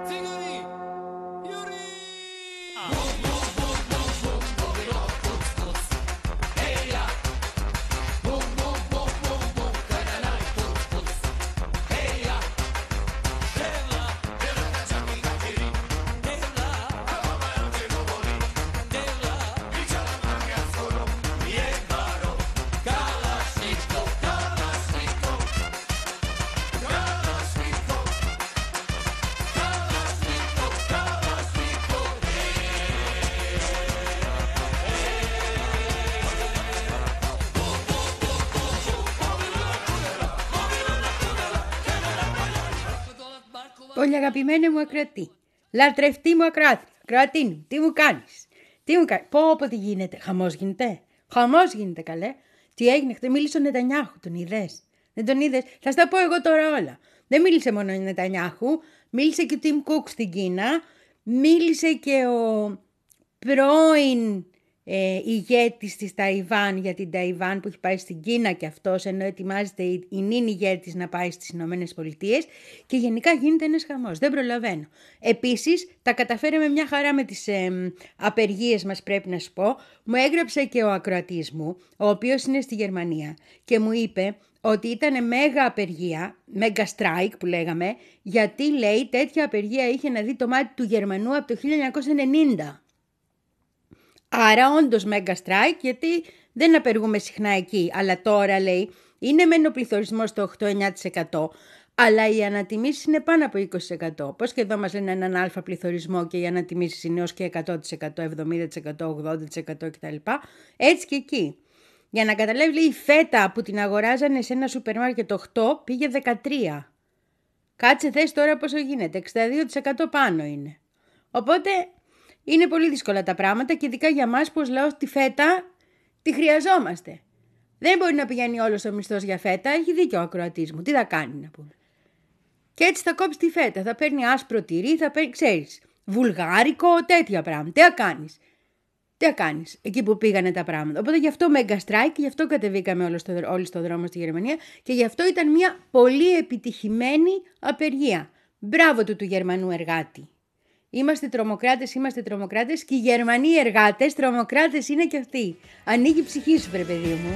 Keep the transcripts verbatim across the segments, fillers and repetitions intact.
Πολύ αγαπημένη μου ακροατή, λατρευτή μου ακροάτρια, ακροατή, τι μου κάνεις, τι μου κάνεις, πω πω τι γίνεται, χαμός γίνεται, χαμός γίνεται καλέ, τι έγινε, χτε μίλησε ο Νετανιάχου, τον είδες, δεν τον είδες, θα στα πω εγώ τώρα όλα, δεν μίλησε μόνο ο Νετανιάχου, μίλησε και ο Τιμ Κουκ στην Κίνα, μίλησε και ο πρώην ε, ηγέτης της Ταϊβάν για την Ταϊβάν που έχει πάει στην Κίνα και αυτός, ενώ ετοιμάζεται η, η νυν ηγέτης να πάει στις Ηνωμένες Πολιτείες και γενικά γίνεται ένας χαμός, δεν προλαβαίνω. Επίσης τα καταφέραμε μια χαρά με τις ε, απεργίες μας, πρέπει να σου πω. Μου έγραψε και ο ακροατής μου, ο οποίος είναι στη Γερμανία και μου είπε ότι ήταν μέγα απεργία, μέγα strike που λέγαμε, γιατί λέει τέτοια απεργία είχε να δει το μάτι του Γερμανού από το χίλια εννιακόσια ενενήντα. Άρα όντως μέγα strike, γιατί δεν απεργούμε συχνά εκεί, αλλά τώρα λέει είναι μεν ο πληθωρισμός στο οκτώ με εννιά τοις εκατό, αλλά οι ανατιμήσεις είναι πάνω από είκοσι τοις εκατό. Πώς και εδώ μας λένε έναν αλφα πληθωρισμό και οι ανατιμήσεις είναι έως και εκατό τοις εκατό, εβδομήντα τοις εκατό, ογδόντα τοις εκατό κτλ. Έτσι και εκεί. Για να καταλάβει, λέει, η φέτα που την αγοράζανε σε ένα σούπερ μάρκετ οκτώ πήγε δεκατρία. Κάτσε θες τώρα πόσο γίνεται, εξήντα δύο τοις εκατό πάνω είναι. Οπότε είναι πολύ δύσκολα τα πράγματα και ειδικά για μας που ως λαός τη φέτα τη χρειαζόμαστε. Δεν μπορεί να πηγαίνει όλος ο μισθός για φέτα, έχει δίκιο ο ακροατής μου. Τι θα κάνει να πούμε. Και έτσι θα κόψει τη φέτα, θα παίρνει άσπρο τυρί, θα παίρνει, ξέρεις, βουλγάρικο, τέτοια πράγματα. Τι θα κάνεις. Τι θα κάνεις εκεί που πήγανε τα πράγματα. Οπότε γι' αυτό μέγα strike και γι' αυτό κατεβήκαμε όλοι στο, όλοι στο δρόμο στη Γερμανία και γι' αυτό ήταν μια πολύ επιτυχημένη απεργία. Μπράβο του του Γερμανού εργάτη. Είμαστε τρομοκράτες, είμαστε τρομοκράτες και οι Γερμανοί εργάτες τρομοκράτες είναι και αυτοί. Ανοίγει η ψυχή σου, βρε παιδί μου.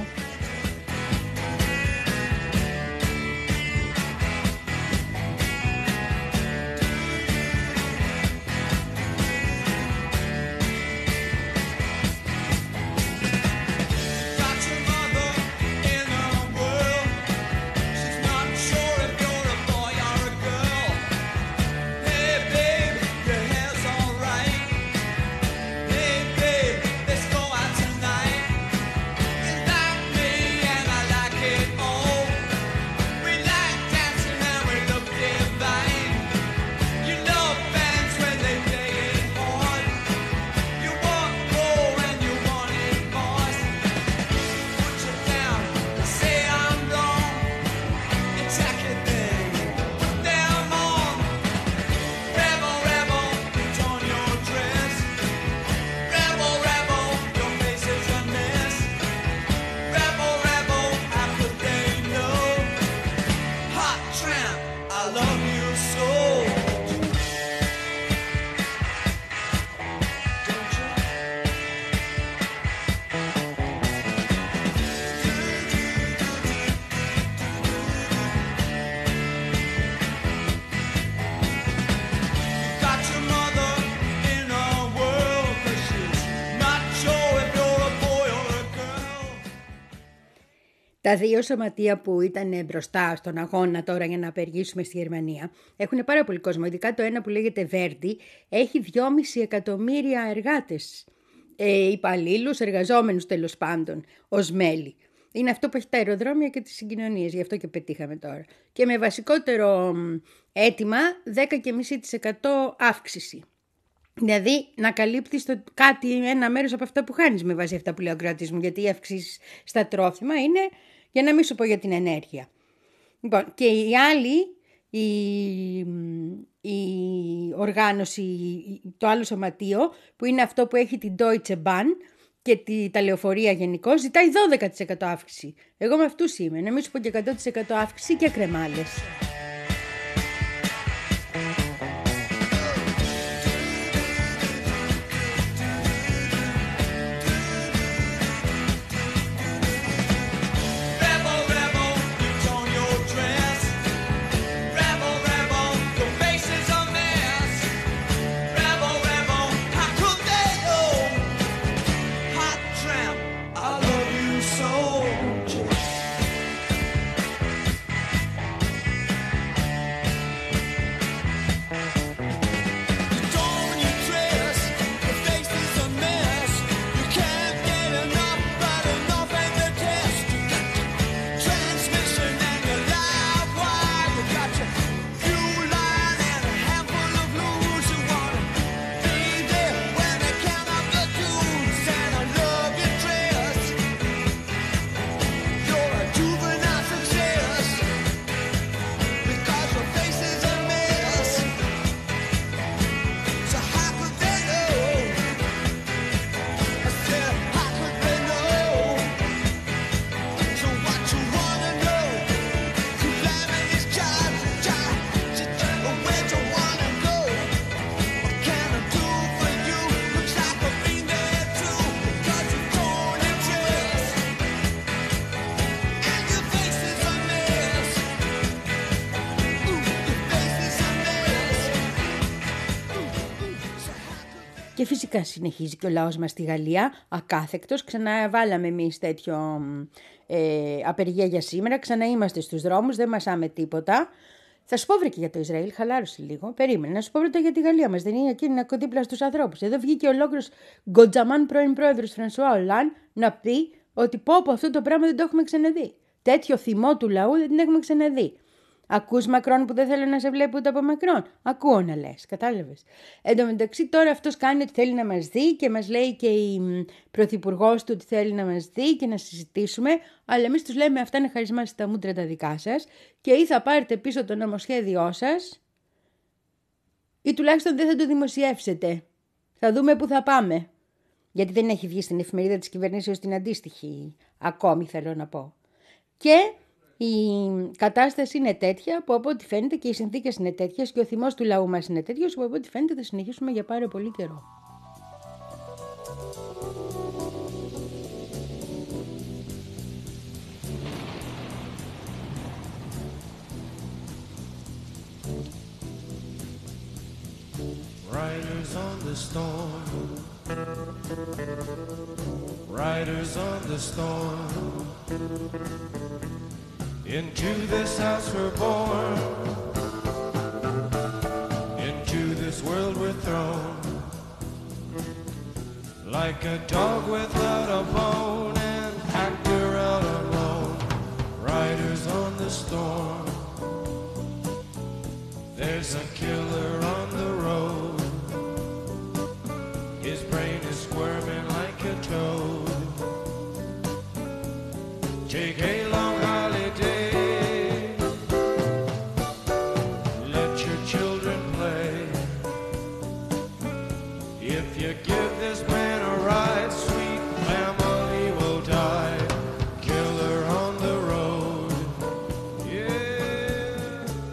Τα δύο σωματεία που ήταν μπροστά στον αγώνα τώρα για να απεργήσουμε στη Γερμανία έχουν πάρα πολύ κόσμο. Ειδικά το ένα που λέγεται Verdi έχει δυόμισι εκατομμύρια εργάτες, ε, υπαλλήλους, εργαζόμενους τέλος πάντων, ως μέλη. Είναι αυτό που έχει τα αεροδρόμια και τις συγκοινωνίες, γι' αυτό και πετύχαμε τώρα. Και με βασικότερο αίτημα δέκα κόμμα πέντε τοις εκατό αύξηση. Δηλαδή να καλύπτεις το κάτι, ένα μέρος από αυτά που χάνεις με βάση αυτά που λέει ο ακροατής μου, γιατί οι αυξήσεις στα τρόφιμα είναι, για να μην σου πω για την ενέργεια. Λοιπόν, και η άλλη, η, η οργάνωση, το άλλο σωματείο, που είναι αυτό που έχει την Deutsche Bahn και τη, τα λεωφορεία γενικώς, ζητάει δώδεκα τοις εκατό αύξηση. Εγώ με αυτούς είμαι, να μην σου πω και εκατό τοις εκατό αύξηση και κρεμάλες. Και φυσικά συνεχίζει και ο λαός μας στη Γαλλία, ακάθεκτος. Ξαναβάλαμε εμείς τέτοιο ε, απεργία για σήμερα. Ξαναείμαστε στους δρόμους, δεν μασάμε τίποτα. Θα σου πω βρε και για το Ισραήλ, χαλάρωσε λίγο. Περίμενε να σου πω πρώτα για τη Γαλλία μας. Δεν είναι εκείνη να δίπλα στους ανθρώπους. Εδώ βγήκε ολόκληρος Γκοτζαμάν, πρώην πρόεδρος Φρανσουά Ολάν, να πει ότι πω από αυτό το πράγμα δεν το έχουμε ξαναδεί. Τέτοιο θυμό του λαού δεν την έχουμε ξαναδεί. Ακούς Μακρόν που δεν θέλω να σε βλέπει ούτε από Μακρόν. Ακούω να λες, κατάλαβες. Εν τω μεταξύ τώρα αυτός κάνει ότι θέλει να μας δει και μας λέει και η πρωθυπουργός του ότι θέλει να μας δει και να συζητήσουμε. Αλλά εμείς τους λέμε αυτά είναι χαρισμά στα μούτρα τα δικά σας και ή θα πάρετε πίσω το νομοσχέδιό σας ή τουλάχιστον δεν θα το δημοσιεύσετε. Θα δούμε πού θα πάμε. Γιατί δεν έχει βγει στην εφημερίδα της κυβερνήσεως την αντίστοιχη ακόμη θέλω να πω. Και η κατάσταση είναι τέτοια που από ό,τι φαίνεται και οι συνθήκες είναι τέτοιες και ο θυμός του λαού μας είναι τέτοιος που από ό,τι φαίνεται θα συνεχίσουμε για πάρα πολύ καιρό. Riders on the storm, riders on the storm, into this house we're born, into this world we're thrown, like a dog without a bone, an actor out alone, riders on the storm, there's a killer on the road, his brain is squirming like a toad. Take a long holiday, let your children play. If you give this man a ride, sweet family will die. Killer on the road, yeah.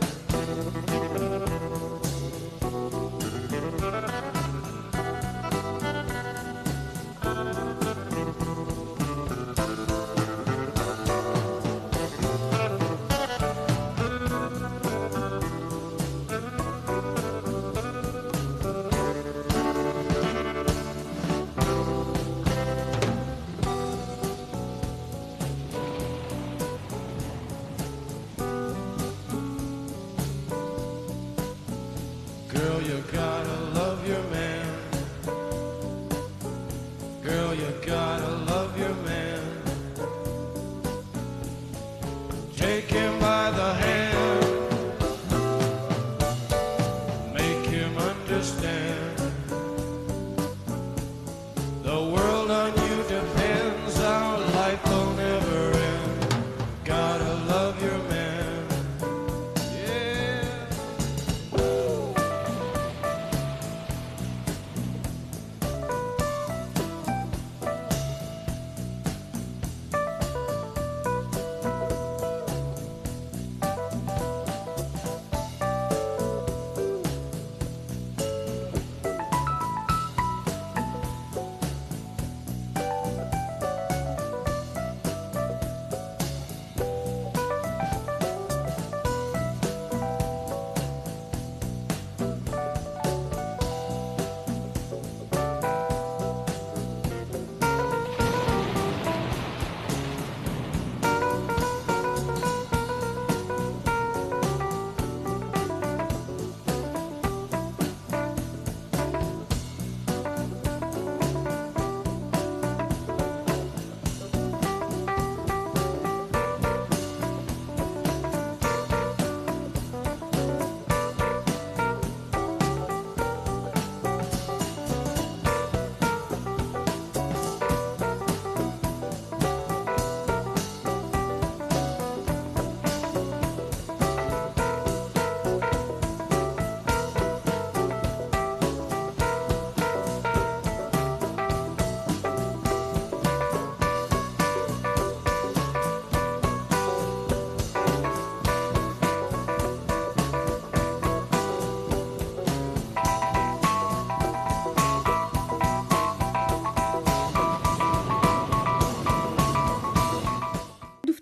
Girl, you gotta love your man. Girl, you gotta love your man. Take him by the hand, make him understand. The world on you depends, our life will never end. Gotta love your man, yeah.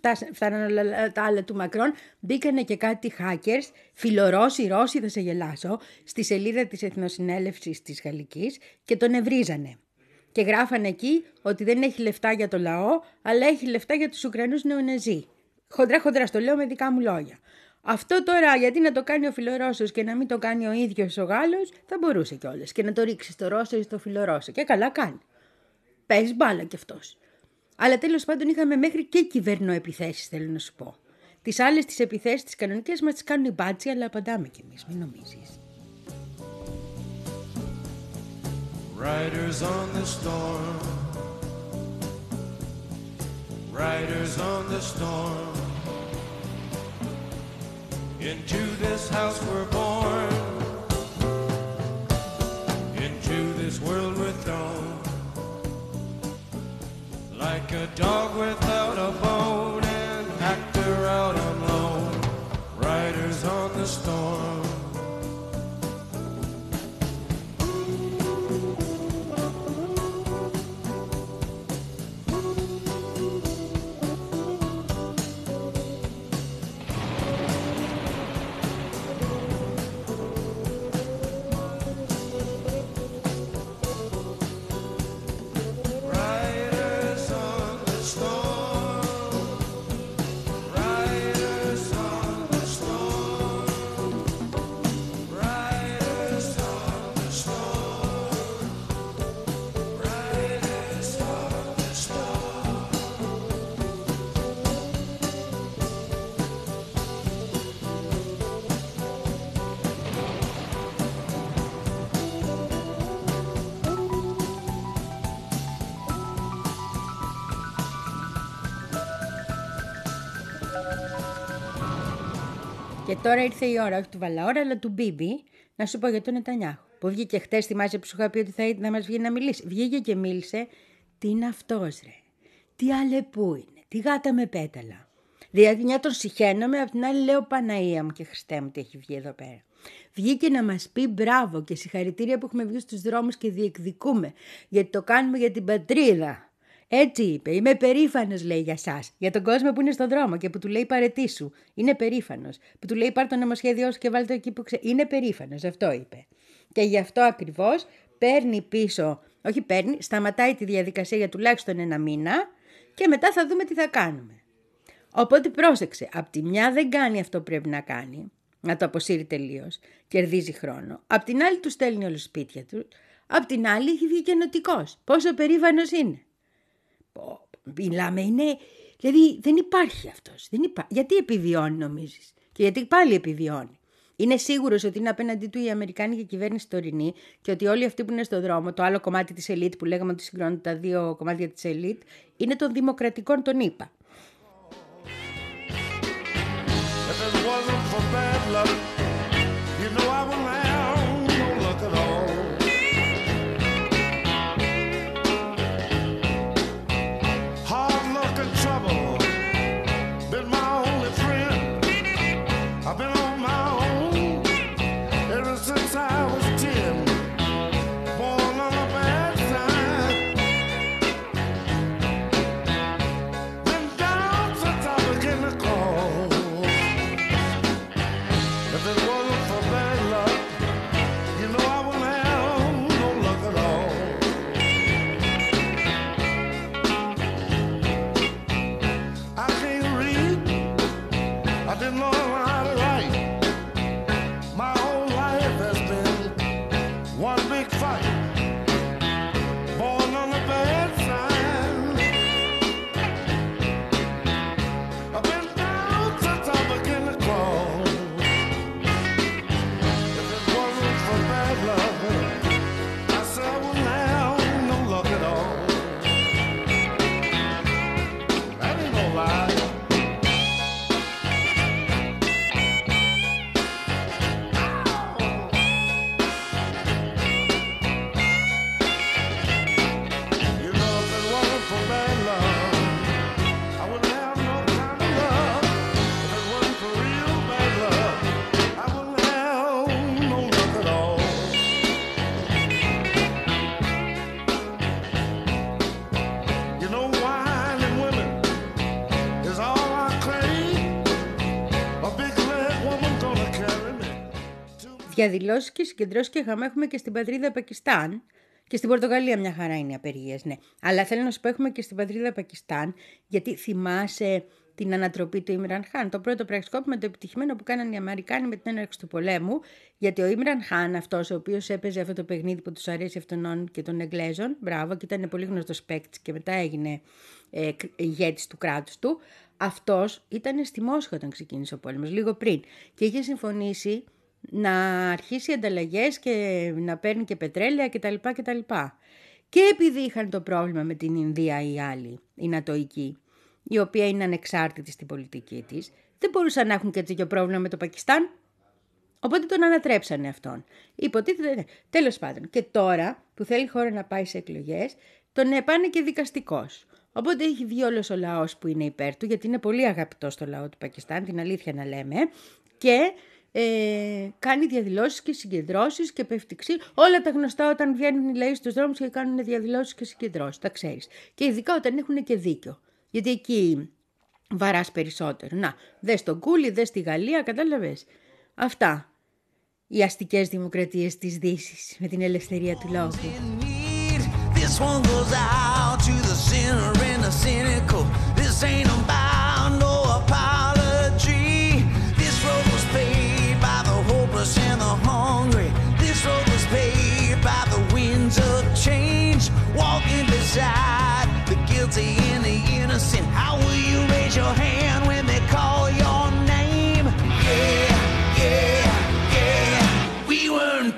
φτάναν όλα τα άλλα του Μακρόν, μπήκανε και κάτι hackers, φιλορώσοι, Ρώσοι, θα σε γελάσω, στη σελίδα της Εθνοσυνέλευσης της Γαλλικής και τον ευρίζανε. Και γράφανε εκεί ότι δεν έχει λεφτά για το λαό, αλλά έχει λεφτά για τους Ουκρανούς νεοναζί. Χοντρά χοντρά στο λέω με δικά μου λόγια. Αυτό τώρα γιατί να το κάνει ο Φιλορώσος και να μην το κάνει ο ίδιος ο Γάλλος, θα μπορούσε κιόλας και να το ρίξει στο Ρώσο ή στο Φιλορώσο. Και καλά κάνει. Παίζει μπάλα κι αυτός. Αλλά τέλος πάντων είχαμε μέχρι και κυβερνοεπιθέσεις, θέλω να σου πω. Τις άλλες τις επιθέσεις, τις κανονικές μας τις κάνουν οι μπάτσοι, αλλά απαντάμε κι εμείς, μην νομίζεις. Riders on the storm, riders on the storm. Into this house we're born, into this world we're thrown, like a dog without a bone, an actor out on loan. Riders on the storm. Και τώρα ήρθε η ώρα, όχι του Βαλαώρα, αλλά του Μπίμπι, να σου πω για τον Νετανιάχου. Που βγήκε χτες, θυμάσαι που σου είχα πει ότι θα, να μας βγει να μιλήσει. Βγήκε και μίλησε. Τι είναι αυτός, ρε. Τι αλεπού είναι. Τι γάτα με πέταλα. Δηλαδή μια τον συχαίνομαι, απ' την άλλη λέω Παναία μου και Χριστέ μου τι έχει βγει εδώ πέρα. Βγήκε να μας πει μπράβο και συγχαρητήρια που έχουμε βγει στους δρόμους και διεκδικούμε. Γιατί το κάνουμε για την πατρίδα. Έτσι είπε, είμαι περήφανος λέει για σας, για τον κόσμο που είναι στον δρόμο και που του λέει παρετήσου. Είναι περήφανος. Που του λέει πάρ' το νομοσχέδιό σου και βάλ' το εκεί που ξέρει. Είναι περήφανος, αυτό είπε. Και γι' αυτό ακριβώς παίρνει πίσω, όχι παίρνει, σταματάει τη διαδικασία για τουλάχιστον ένα μήνα και μετά θα δούμε τι θα κάνουμε. Οπότε πρόσεξε, απ' τη μια δεν κάνει αυτό που πρέπει να κάνει, να το αποσύρει τελείως, κερδίζει χρόνο. Απ' την άλλη του στέλνει όλους σπίτια του, απ' την άλλη έχει βγει και νοτικός. Πόσο περήφανος είναι. Μιλάμε, είναι. Δηλαδή δεν υπάρχει αυτός. Δεν υπά... Γιατί επιβιώνει, νομίζεις? Και γιατί πάλι επιβιώνει. Είναι σίγουρος ότι είναι απέναντί του η Αμερικάνικη κυβέρνηση τωρινή και ότι όλοι αυτοί που είναι στο δρόμο, το άλλο κομμάτι της ελίτ που λέγαμε ότι συγκρίνουν τα δύο κομμάτια της ελίτ, είναι των δημοκρατικών των ΗΠΑ. Διαδηλώσεις και συγκεντρώσεις και γαμά έχουμε και στην πατρίδα Πακιστάν. Και στην Πορτογαλία μια χαρά είναι οι απεργίες, ναι. Αλλά θέλω να σου πω, έχουμε και στην πατρίδα Πακιστάν, γιατί θυμάσαι την ανατροπή του Ιμραν Χάν, το πρώτο πραξικόπημα, το επιτυχημένο που κάνανε οι Αμερικάνοι με την έναρξη του πολέμου, γιατί ο Ιμραν Χάν, αυτός ο οποίος έπαιζε αυτό το παιχνίδι που τους αρέσει αυτών και των Εγγλέζων, μπράβο, και ήταν πολύ γνωστός παίκτης και μετά έγινε ε, ηγέτης του κράτους του, αυτός ήταν στη Μόσχα όταν ξεκίνησε ο πόλεμος, λίγο πριν, και είχε συμφωνήσει να αρχίσει ανταλλαγές και να παίρνει και πετρέλαια κτλ. κτλ. Και επειδή είχαν το πρόβλημα με την Ινδία ή άλλοι, η Νατοϊκή, η οποία είναι ανεξάρτητη στην πολιτική της, δεν μπορούσαν να έχουν και τέτοιο πρόβλημα με το Πακιστάν. Οπότε τον ανατρέψανε αυτόν. Υποτίθεται, ναι. Τέλος πάντων. Και τώρα που θέλει η χώρα να πάει σε εκλογές, τον επάνε και δικαστικός. Οπότε έχει βγει όλος ο λαός που είναι υπέρ του, γιατί είναι πολύ αγαπητό στο λαό του Πακιστάν, την αλήθεια να λέμε, και ε, κάνει διαδηλώσεις και συγκεντρώσεις και πέφτει ξύλο. Όλα τα γνωστά όταν βγαίνουν οι λαοί στους δρόμους και κάνουν διαδηλώσεις και συγκεντρώσεις, τα ξέρεις. Και ειδικά όταν έχουν και δίκιο. Γιατί εκεί βαράς περισσότερο. Να, δες τον Κούλι, δες τη Γαλλία, κατάλαβες. Αυτά. Οι αστικές δημοκρατίες της Δύσης με την ελευθερία του λόγου. This one goes out to the sinner and the cynical. This ain't about no apology. This road was paid by the hopeless and the hungry. This road was paid by the winds of change. Walking beside the guilty and the innocent. How will you raise your hand when they call your name? Yeah, yeah, yeah. We weren't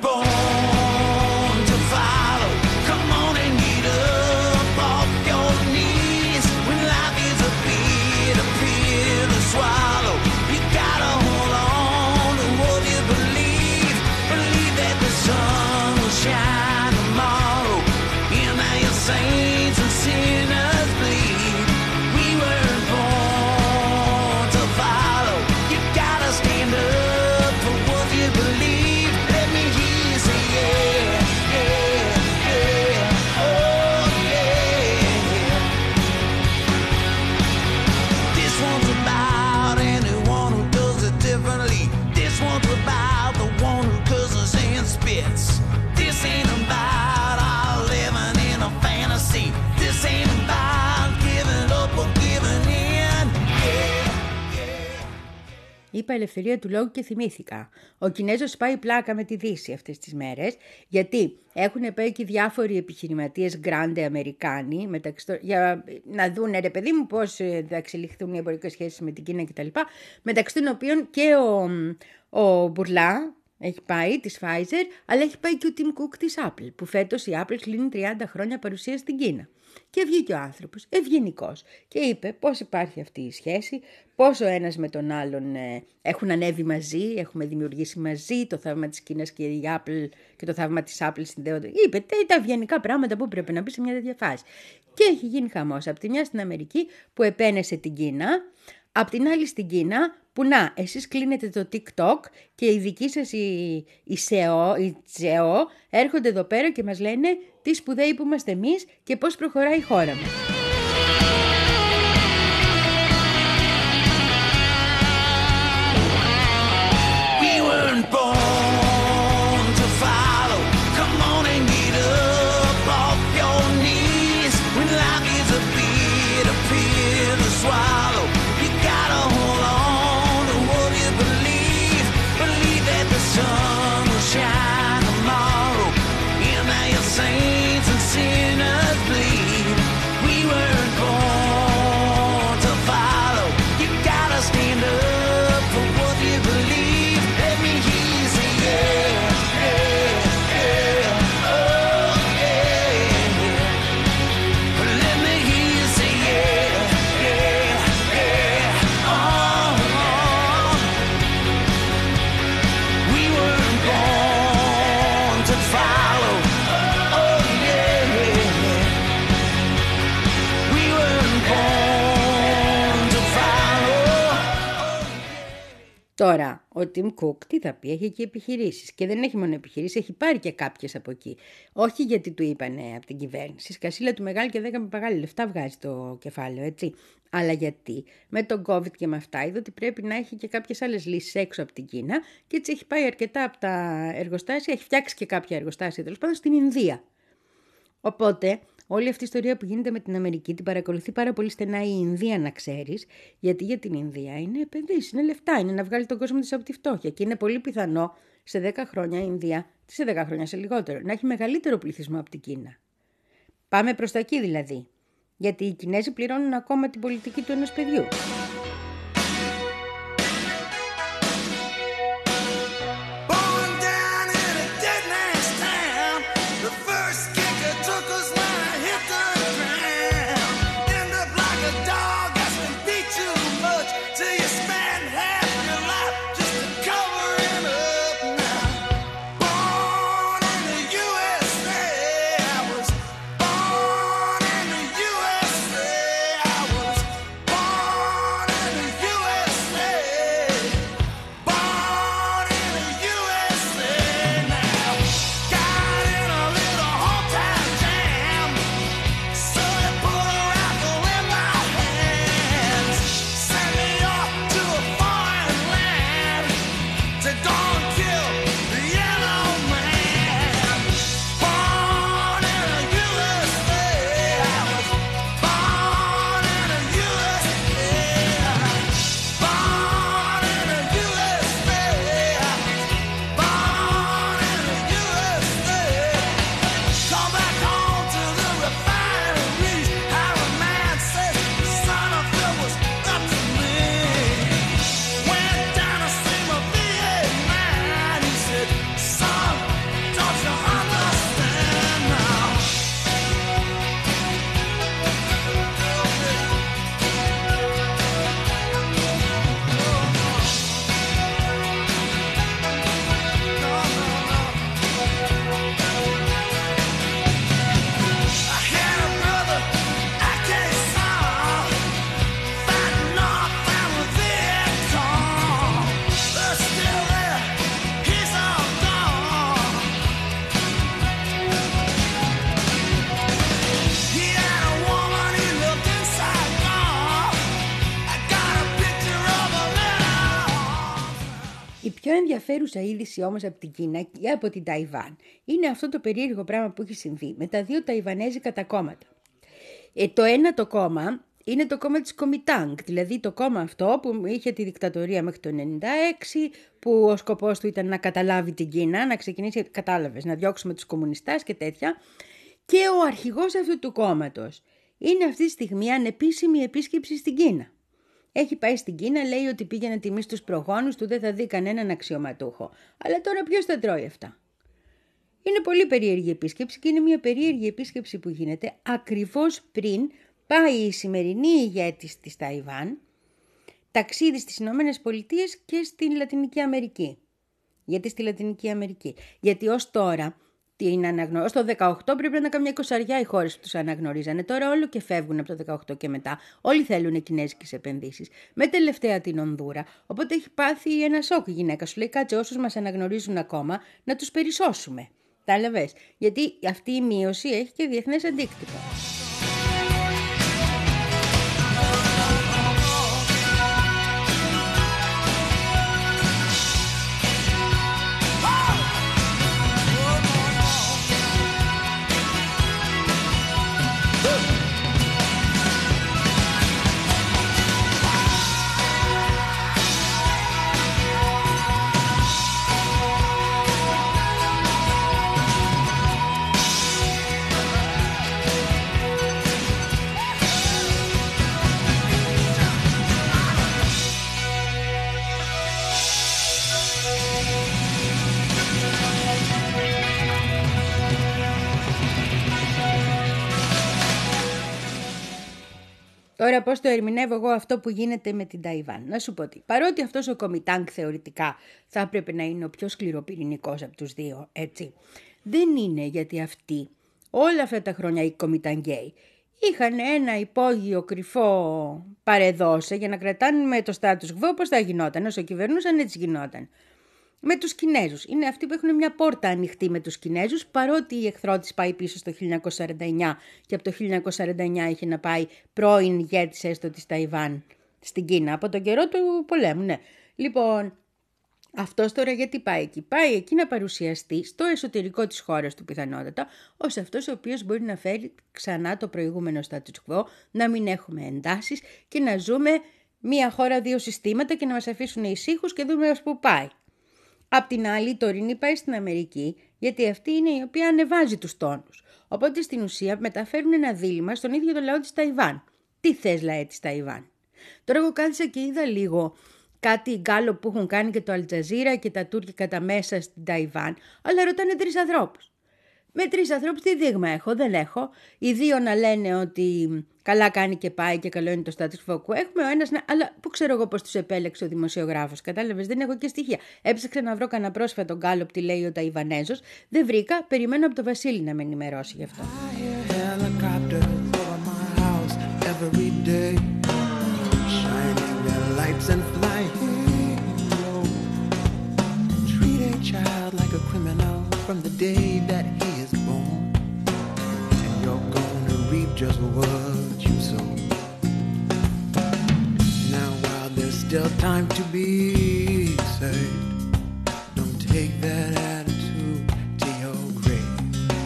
born to follow. Come on and get up off your knees. When life is a bitter pill to swallow, you gotta hold on to what you believe. Believe that the sun will shine tomorrow. And now your saints and sinners bleed. We weren't born to follow. You gotta stand up for what you believe. Let me hear you say yeah, yeah, yeah, oh yeah. This one's about anyone who does it differently. This one's about the one who cusses and spits. This ain't about our living in a fantasy. This ain't about giving up or giving in. Yeah, yeah. Είπα ελευθερία του λόγου και θυμήθηκα. Ο Κινέζος πάει πλάκα με τη Δύση αυτές τις μέρες, γιατί έχουν πάει και διάφοροι επιχειρηματίες γκράντε Αμερικάνοι μεταξύ των, για να δουν, ρε παιδί μου, πώς θα εξελιχθούν οι εμπορικές σχέσεις με την Κίνα κτλ. Μεταξύ των οποίων και ο, ο Μπουρλά έχει πάει της Pfizer, αλλά έχει πάει και ο Tim Cook της Apple, που φέτος η Apple κλείνει τριάντα χρόνια παρουσία στην Κίνα. Και βγήκε ο άνθρωπος, ευγενικός, και είπε πώς υπάρχει αυτή η σχέση, πώς ο ένας με τον άλλον ε, έχουν ανέβει μαζί, έχουμε δημιουργήσει μαζί το θαύμα της Κίνας και η Apple και το θαύμα της Apple συνδέονται. Είπε τα ευγενικά πράγματα που πρέπει να πει σε μια τέτοια φάση. Και έχει γίνει χαμός. Από τη μια στην Αμερική που επένεσε την Κίνα, απ' την άλλη στην Κίνα που να, εσείς κλείνετε το TikTok και οι δικοί σας οι, οι σεο, οι τζεο έρχονται εδώ πέρα και μας λένε τι σπουδαίοι που είμαστε εμείς και πώς προχωράει η χώρα μας. We weren't born to follow. Come on and get up off your knees. When life is a bitter pill to swallow, you gotta hold on to what you believe. Believe that the sun will shine tomorrow. And now your saints and sinners bleed. We Τώρα, ο Τιμ Κουκ τι θα πει, έχει και επιχειρήσεις και δεν έχει μόνο επιχειρήσεις, έχει πάρει και κάποιες από εκεί. Όχι γιατί του είπανε από την κυβέρνηση, σκασίλα του μεγάλη και δέκα παπαγάλη, λεφτά βγάζει το κεφάλαιο, έτσι. Αλλά γιατί με τον COVID και με αυτά είδε ότι πρέπει να έχει και κάποιες άλλες λύσεις έξω από την Κίνα και έτσι έχει πάει αρκετά από τα εργοστάσια, έχει φτιάξει και κάποια εργοστάσια τέλος πάντων στην Ινδία. Οπότε, όλη αυτή η ιστορία που γίνεται με την Αμερική την παρακολουθεί πάρα πολύ στενά η Ινδία, να ξέρεις, γιατί για την Ινδία είναι επενδύσεις, είναι λεφτά, είναι να βγάλει τον κόσμο της από τη φτώχεια και είναι πολύ πιθανό σε δέκα χρόνια η Ινδία, τι σε δέκα χρόνια, σε λιγότερο, να έχει μεγαλύτερο πληθυσμό από την Κίνα. Πάμε προς τα εκεί δηλαδή, γιατί οι Κινέζοι πληρώνουν ακόμα την πολιτική του ενός παιδιού. Η πιο ενδιαφέρουσα είδηση όμως από την Κίνα και από την Ταϊβάν είναι αυτό το περίεργο πράγμα που έχει συμβεί με τα δύο ταϊβανέζικα τα κόμματα. Ε, το ένα το κόμμα είναι το κόμμα της Κομιτάνγκ, δηλαδή το κόμμα αυτό που είχε τη δικτατορία μέχρι το ενενήντα έξι, που ο σκοπός του ήταν να καταλάβει την Κίνα, να ξεκινήσει, κατάλαβες, να διώξουμε τους κομμουνιστές και τέτοια. Και ο αρχηγός αυτού του κόμματος είναι αυτή τη στιγμή ανεπίσημη επίσκεψη στην Κίνα. Έχει πάει στην Κίνα, λέει ότι πήγε να τιμήσει τους προγόνους του, δεν θα δει κανέναν αξιωματούχο. Αλλά τώρα ποιος τα τρώει αυτά? Είναι πολύ περίεργη επίσκεψη και είναι μια περίεργη επίσκεψη που γίνεται ακριβώς πριν πάει η σημερινή ηγέτης της Ταϊβάν ταξίδι στις Ηνωμένες Πολιτείες και στην Λατινική Αμερική. Γιατί στη Λατινική Αμερική? Γιατί ως τώρα, την αναγνω... ως το δεκαοκτώ πρέπει να είναι καμιά εικοσαριά οι χώρες που τους αναγνωρίζανε. Τώρα όλο και φεύγουν από το δεκαοκτώ και μετά. Όλοι θέλουν κινέζικες επενδύσεις. Με τελευταία την Ονδούρα. Οπότε έχει πάθει ένα σοκ η γυναίκα. Σου λέει κάτσε όσους μας αναγνωρίζουν ακόμα να τους περισσώσουμε. Τα λεβες. Γιατί αυτή η μείωση έχει και διεθνές αντίκτυπο. Τώρα πώς το ερμηνεύω εγώ αυτό που γίνεται με την Ταϊβάν? Να σου πω ότι παρότι αυτός ο Κομιτάνγκ θεωρητικά θα έπρεπε να είναι ο πιο σκληροπυρηνικός από τους δύο, έτσι, δεν είναι, γιατί αυτοί όλα αυτά τα χρόνια οι Κομιτανγκέοι είχαν ένα υπόγειο κρυφό παρεδώσε για να κρατάνε το status quo. Πώς θα γινόταν, όσο κυβερνούσαν έτσι γινόταν. Με τους Κινέζους. Είναι αυτοί που έχουν μια πόρτα ανοιχτή με τους Κινέζους, παρότι η εχθρό της πάει πίσω στο χίλια εννιακόσια σαράντα εννιά και από το χίλια εννιακόσια σαράντα εννιά είχε να πάει πρώην ηγέτης έστω της Ταϊβάν στην Κίνα, από τον καιρό του πολέμου, ναι. Λοιπόν, αυτός τώρα γιατί πάει εκεί? Πάει εκεί να παρουσιαστεί στο εσωτερικό της χώρας του πιθανότατα, ως αυτός ο οποίος μπορεί να φέρει ξανά το προηγούμενο status quo, να μην έχουμε εντάσεις και να ζούμε μία χώρα, δύο συστήματα και να μας αφήσουν ησύχους και δούμε ως που πάει. Απ' την άλλη, η τωρινή πάει στην Αμερική, γιατί αυτή είναι η οποία ανεβάζει τους τόνους. Οπότε στην ουσία μεταφέρουν ένα δίλημμα στον ίδιο το λαό της Ταϊβάν. Τι θες, λαέ της Ταϊβάν? Τώρα εγώ κάθισα και είδα λίγο κάτι γκάλο που έχουν κάνει και το Αλτζαζίρα και τα τουρκικά τα μέσα στην Ταϊβάν, αλλά ρωτάνε τρεις ανθρώπους. Με τρεις ανθρώπους τι δείγμα έχω? Δεν έχω. Οι δύο να λένε ότι καλά κάνει και πάει και καλό είναι το status quo. Έχουμε ο ένας να... Αλλά πού ξέρω εγώ πώς τους επέλεξε ο δημοσιογράφος? Κατάλαβες, δεν έχω και στοιχεία. Έψαξα να βρω κανένα πρόσφατο γκάλο που τη λέει ο Ταϊβανέζος. Δεν βρήκα, περιμένω από το Βασίλη να με ενημερώσει γι' αυτό. From the day that he is born, and you're gonna reap just what you sow. Now while there's still time to be saved, don't take that attitude to your grave.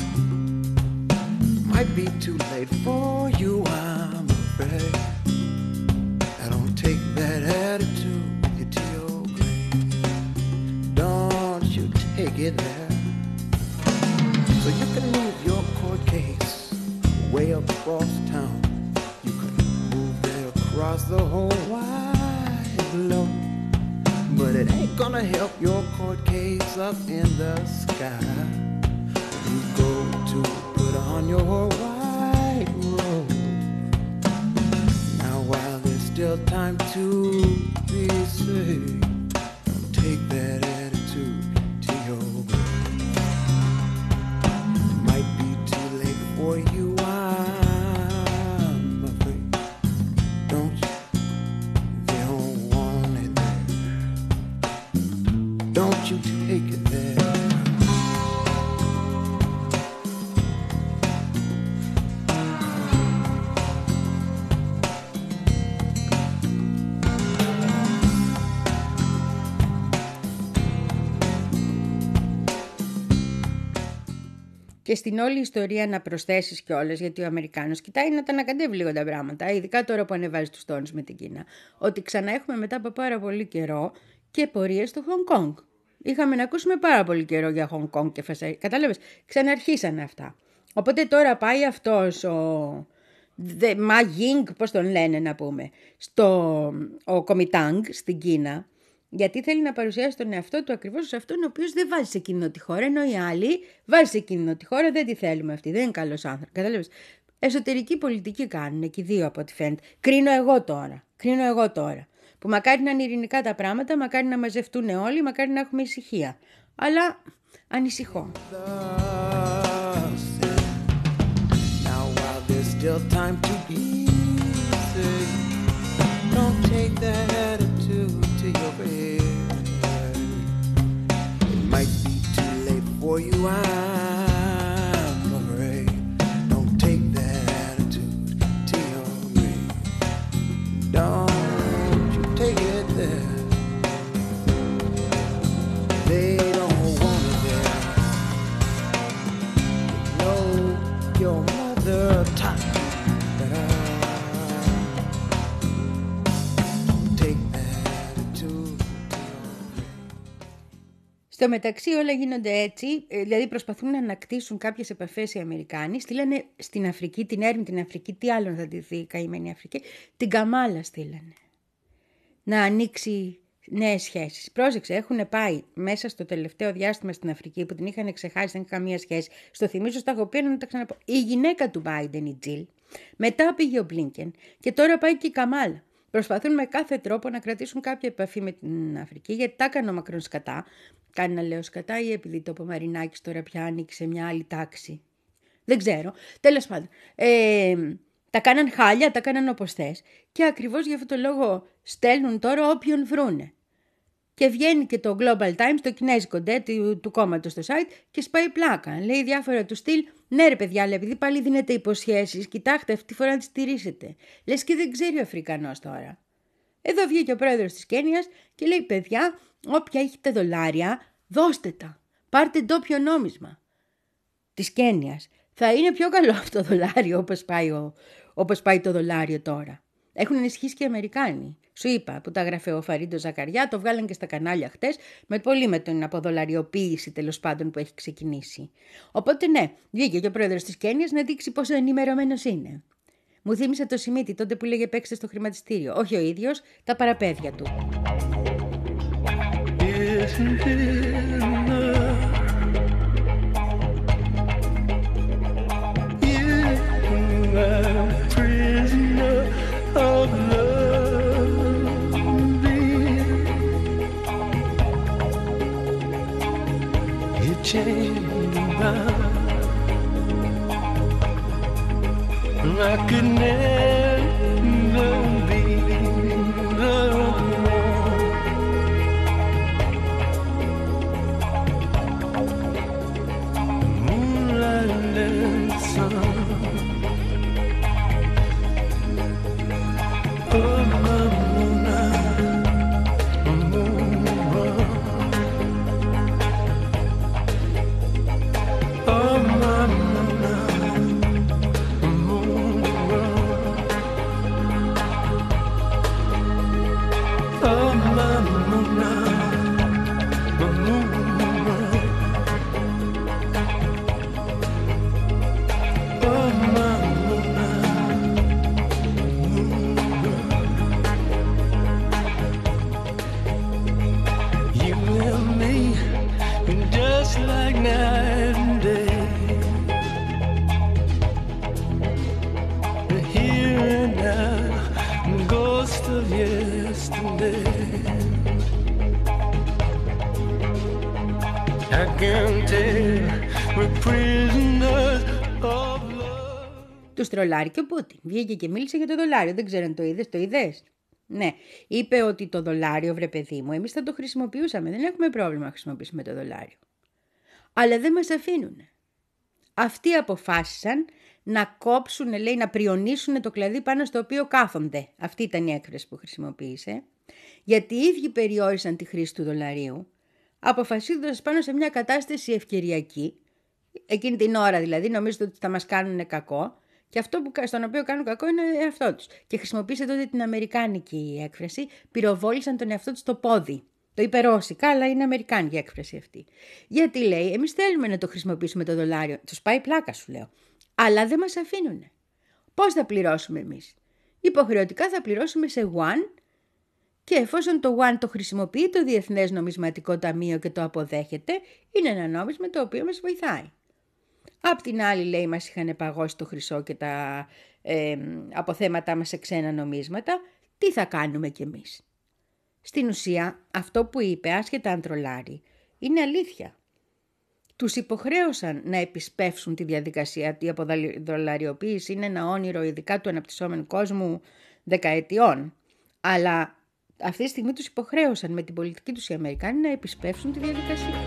Might be too late for you, I'm afraid. I don't take that attitude with you to your grave. Don't you take it there. So you can move your court case way across town. You can move it across the whole wide globe. But it ain't gonna help your court case up in the sky. You go to put on your white robe. Now while there's still time to be saved, don't take that attitude to your grave. For you, I'm afraid. Don't you? They don't want it there. Don't you take it there. Και στην όλη ιστορία να προσθέσεις κιόλας, γιατί ο Αμερικάνος κοιτάει να τα ανακατεύει λίγο τα πράγματα, ειδικά τώρα που ανεβάζει τους τόνους με την Κίνα, ότι ξανά έχουμε μετά από πάρα πολύ καιρό και πορείες στο Χονγκ Κονγκ. Είχαμε να ακούσουμε πάρα πολύ καιρό για Χονγκ Κονγκ και Φασαρί. Κατάλαβες, ξαναρχίσανε αυτά. Οπότε τώρα πάει αυτός ο Μα Γινγκ, πώς τον λένε να πούμε, στο ο Κομιτάνγκ στην Κίνα, γιατί θέλει να παρουσιάσει τον εαυτό του ακριβώς σε αυτόν ο οποίος δεν βάζει σε εκείνο τη χώρα, ενώ οι άλλοι βάζει σε εκείνο τη χώρα, δεν τη θέλουμε αυτή, δεν είναι καλός άνθρωπος. Κατάλαβες. Εσωτερική πολιτική κάνουν και οι δύο από ό,τι φαίνεται. Κρίνω εγώ τώρα. Κρίνω εγώ τώρα. Που μακάρι να είναι ειρηνικά τα πράγματα, μακάρι να μαζευτούν όλοι, μακάρι να έχουμε ησυχία. Αλλά ανησυχώ. Might be too late for you, I'm afraid. Don't take that attitude to your grave. Don't you take it there. They don't want it there. You know your mother taught you better. Don't take that attitude. Στο μεταξύ όλα γίνονται έτσι, δηλαδή προσπαθούν να ανακτήσουν κάποιες επαφές οι Αμερικάνοι. Στείλανε στην Αφρική, την έρμη την Αφρική, τι άλλο θα τη δει η καημένη Αφρική, την Καμάλα στείλανε. Να ανοίξει νέες σχέσεις. Πρόσεξε, έχουν πάει μέσα στο τελευταίο διάστημα στην Αφρική που την είχαν ξεχάσει, δεν είχαν καμία σχέση. Στο θυμίζω, στα έχω πει να τα ξαναπώ. Η γυναίκα του Μπάιντεν, η Τζιλ, μετά πήγε ο Μπλίνκεν και τώρα πάει και η Καμάλα. Προσπαθούν με κάθε τρόπο να κρατήσουν κάποια επαφή με την Αφρική, γιατί τα έκανε ο Μακρόν σκατά. Κάνει να λέω σκατά ή επειδή το Πομαρινάκης τώρα πια ανήκει σε μια άλλη τάξη. Δεν ξέρω. Τέλος πάντων. Ε, Τα κάναν χάλια, τα κάναν όπως θες. Και ακριβώς γι' αυτό το λόγο στέλνουν τώρα όποιον βρούνε. Και βγαίνει και το Global Times, το κινέζικο ντε του, του κόμματος στο site και σπάει πλάκα. Λέει διάφορα του στυλ, ναι ρε παιδιά, αλλά επειδή πάλι δίνετε υποσχέσεις, κοιτάξτε αυτή τη φορά να τις τηρήσετε. Λες και δεν ξέρει ο Αφρικανός τώρα. Εδώ βγήκε ο πρόεδρος της Κένιας και λέει, παιδιά, όποια έχετε δολάρια, δώστε τα. Πάρτε ντόπιο νόμισμα της Κένιας. Θα είναι πιο καλό αυτό το δολάριο όπως πάει, ο, όπως πάει το δολάριο τώρα. Έχουν ενισχύσει και οι Αμερικάνοι. Σου είπα που τα γράφε ο Φαρίντο Ζακαριά, το βγάλαν και στα κανάλια χτες, με πολύ με την αποδολαριοποίηση τέλος πάντων που έχει ξεκινήσει. Οπότε ναι, βγήκε και ο πρόεδρος της Κένιας να δείξει πόσο ενημερωμένος είναι. Μου θύμισε το Σιμίτι τότε που λέγε παίξτε στο χρηματιστήριο. Όχι ο ίδιος, τα παραπέδια του. I could never be the one. Moonlight and sun. Oh, my moonlight, moonlight. Oh, my moonlight. Του τρολάρει και ο Πούτιν. Βγήκε και μίλησε για το δολάριο. Δεν ξέρω αν το είδες. Το είδες? Ναι. Είπε ότι το δολάριο, βρε παιδί μου, εμείς θα το χρησιμοποιούσαμε. Δεν έχουμε πρόβλημα να χρησιμοποιήσουμε το δολάριο. Αλλά δεν μας αφήνουν. Αυτοί αποφάσισαν να κόψουν, λέει, να πριονίσουν το κλαδί πάνω στο οποίο κάθονται. Αυτή ήταν η έκφραση που χρησιμοποίησε. Γιατί οι ίδιοι περιόρισαν τη χρήση του δολαρίου, αποφασίζοντας πάνω σε μια κατάσταση ευκαιριακή, εκείνη την ώρα δηλαδή, νομίζετε ότι θα μας κάνουν κακό, και αυτό που, στον οποίο κάνουν κακό είναι εαυτό τους. Και χρησιμοποίησε τότε την αμερικάνικη έκφραση, πυροβόλησαν τον εαυτό τους στο πόδι. Το είπε ρώσικα, αλλά είναι αμερικάνικη έκφραση αυτή. Γιατί λέει, εμείς θέλουμε να το χρησιμοποιήσουμε το δολάριο. Τους πάει πλάκα, σου λέω. Αλλά δεν μας αφήνουνε. Πώς θα πληρώσουμε εμείς? Υποχρεωτικά θα πληρώσουμε σε yuan, και εφόσον το yuan το χρησιμοποιεί το Διεθνές Νομισματικό Ταμείο και το αποδέχεται, είναι ένα νόμισμα το οποίο μας βοηθάει. Απ' την άλλη, λέει, μας είχαν παγώσει το χρυσό και τα ε, αποθέματά μας σε ξένα νομίσματα. Τι θα κάνουμε κι εμείς? Στην ουσία, αυτό που είπε, άσχετα αν τρολάρει, είναι αλήθεια. Τους υποχρέωσαν να επισπεύσουν τη διαδικασία. Η αποδολαριοποίηση είναι ένα όνειρο ειδικά του αναπτυσσόμενου κόσμου δεκαετιών. Αλλά αυτή τη στιγμή τους υποχρέωσαν με την πολιτική τους οι Αμερικάνοι να επισπεύσουν τη διαδικασία.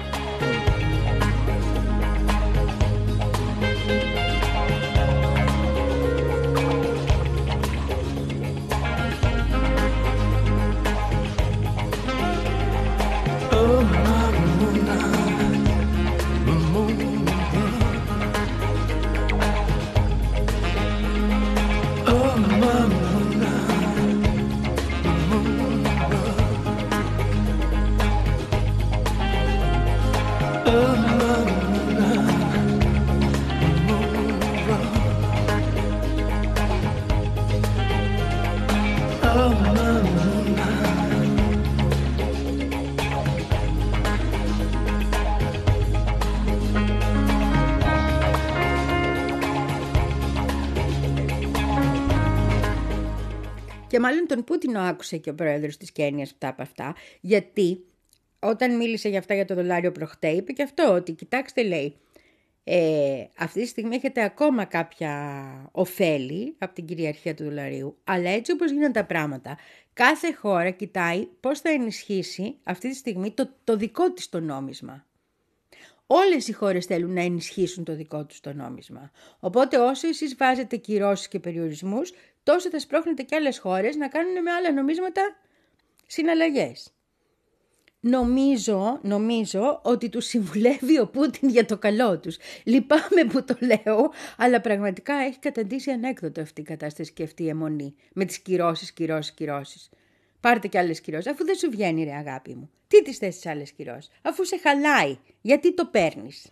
Και μάλλον τον Πούτιν άκουσε και ο πρόεδρος της Κένιας αυτά από αυτά, γιατί όταν μίλησε για αυτά για το δολάριο προχτέ, είπε και αυτό, ότι κοιτάξτε, λέει, Ε, αυτή τη στιγμή έχετε ακόμα κάποια ωφέλη από την κυριαρχία του δολαρίου, αλλά έτσι όπως γίνονται τα πράγματα, κάθε χώρα κοιτάει πώς θα ενισχύσει αυτή τη στιγμή το, το δικό της το νόμισμα. Όλες οι χώρες θέλουν να ενισχύσουν το δικό τους το νόμισμα. Οπότε όσο εσείς βάζετε κυρώσεις και περιορισμούς, τόσο θα σπρώχνετε και άλλες χώρες να κάνουν με άλλα νομίσματα συναλλαγές. Νομίζω, νομίζω ότι τους συμβουλεύει ο Πούτιν για το καλό τους. Λυπάμαι που το λέω, αλλά πραγματικά έχει καταντήσει ανέκδοτο αυτή η κατάσταση και αυτή η αιμονή. Με τις κυρώσεις, κυρώσεις, κυρώσεις. Πάρτε και άλλες κυρώσεις, αφού δεν σου βγαίνει ρε αγάπη μου. Τι τις θες τις άλλες κυρώσεις, αφού σε χαλάει, γιατί το παίρνεις.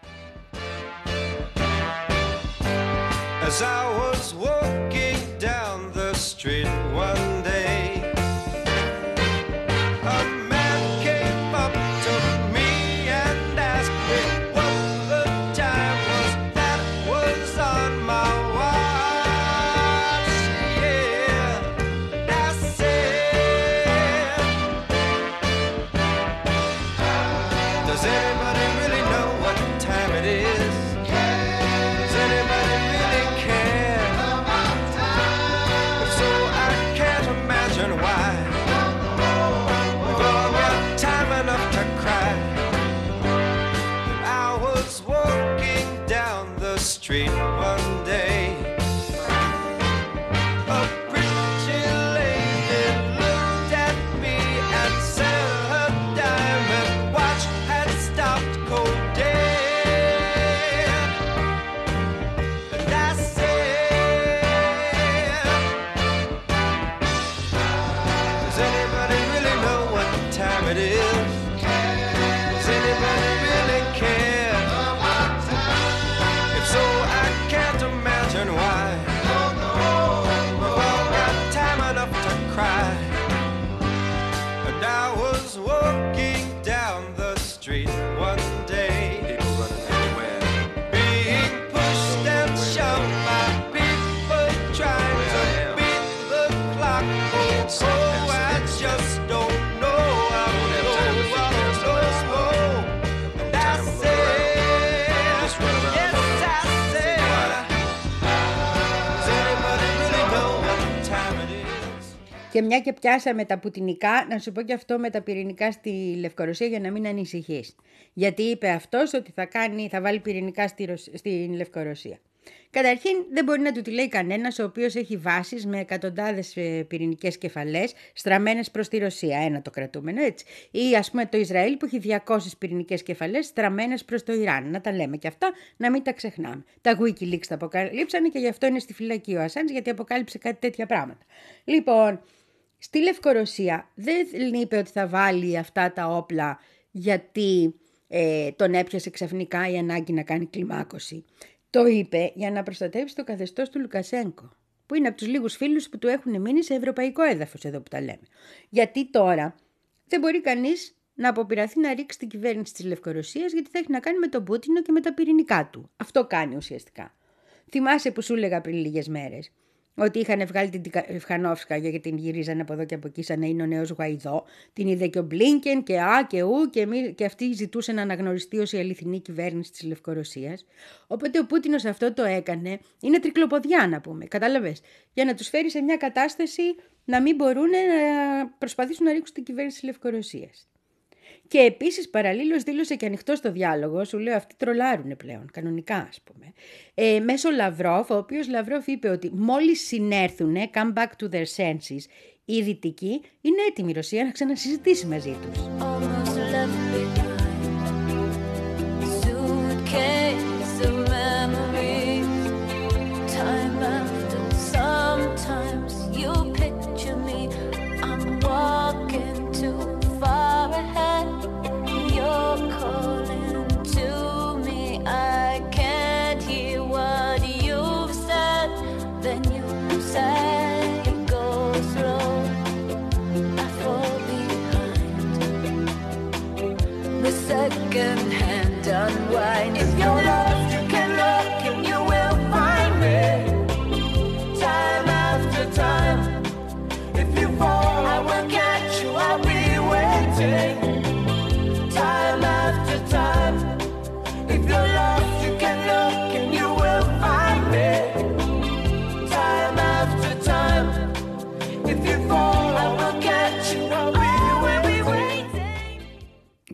As I was walking down the street one day, a man came up to me and asked me what the time was. That was on my watch, yeah. I said, does anybody really know what time it is? Does anybody really care? If so, I can't imagine why. We've all got time enough to cry. I was walking down the street one day. A pretty lady looked at me and said her diamond watch had stopped cold dead. And I said, does anybody really know what time it is? Does anybody really care? If so, I can't imagine why. We've all got time enough to cry. And I was walking down the street one day, people running everywhere, being pushed and shoved by people trying to beat the clock. Oh, oh, I just don't know. I don't know. I don't know. And I said, yes, I said, does anybody really know what time it is? Και μια και πιάσαμε τα πουτινικά, να σου πω και αυτό με τα πυρηνικά στη Λευκορωσία για να μην ανησυχείς. Γιατί είπε αυτός ότι θα, κάνει, θα βάλει πυρηνικά στη, Ρωσ- στην Λευκορωσία. Καταρχήν δεν μπορεί να του τη λέει κανένας ο οποίος έχει βάσεις με εκατοντάδες ε, πυρηνικές κεφαλές στραμμένες προς τη Ρωσία. Ένα το κρατούμενο έτσι. Ή ας πούμε το Ισραήλ που έχει διακόσιες πυρηνικές κεφαλές στραμμένες προς το Ιράν. Να τα λέμε και αυτά, να μην τα ξεχνάμε. Τα Wikileaks τα αποκαλύψανε και γι' αυτό είναι στη φυλακή ο Ασάντζ, γιατί αποκάλυψε κάτι τέτοια πράγματα. Λοιπόν, στη Λευκορωσία δεν είπε ότι θα βάλει αυτά τα όπλα γιατί ε, τον έπιασε ξαφνικά η ανάγκη να κάνει κλιμάκωση. Το είπε για να προστατεύσει το καθεστώς του Λουκασένκο, που είναι από τους λίγους φίλους που του έχουν μείνει σε ευρωπαϊκό έδαφος εδώ που τα λέμε. Γιατί τώρα δεν μπορεί κανείς να αποπειραθεί να ρίξει την κυβέρνηση της Λευκορωσίας, γιατί θα έχει να κάνει με τον Πούτινο και με τα πυρηνικά του. Αυτό κάνει ουσιαστικά. Θυμάσαι που σου έλεγα πριν λίγες μέρες ότι είχαν βγάλει την Τιχανόφσκα γιατί την γυρίζανε από εδώ και από εκεί σαν να είναι ο νέος Γουαϊδό. Την είδε και ο Μπλίνκεν και α και ου και, μη, και αυτοί ζητούσαν να αναγνωριστεί ως η αληθινή κυβέρνηση της Λευκορωσίας. Οπότε ο Πούτινος αυτό το έκανε, είναι τρικλοποδιά να πούμε, κατάλαβες, για να τους φέρει σε μια κατάσταση να μην μπορούν να προσπαθήσουν να ρίξουν την κυβέρνηση της Λευκορωσίας. Και επίσης παραλλήλως δήλωσε και ανοιχτό στο διάλογο, σου λέω αυτοί τρολάρουνε πλέον, κανονικά ας πούμε, ε, μέσω Λαυρόφ, ο οποίος Λαυρόφ είπε ότι μόλις συνέρθουνε, come back to their senses, οι δυτικοί, είναι έτοιμη η Ρωσία να ξανασυζητήσει μαζί τους.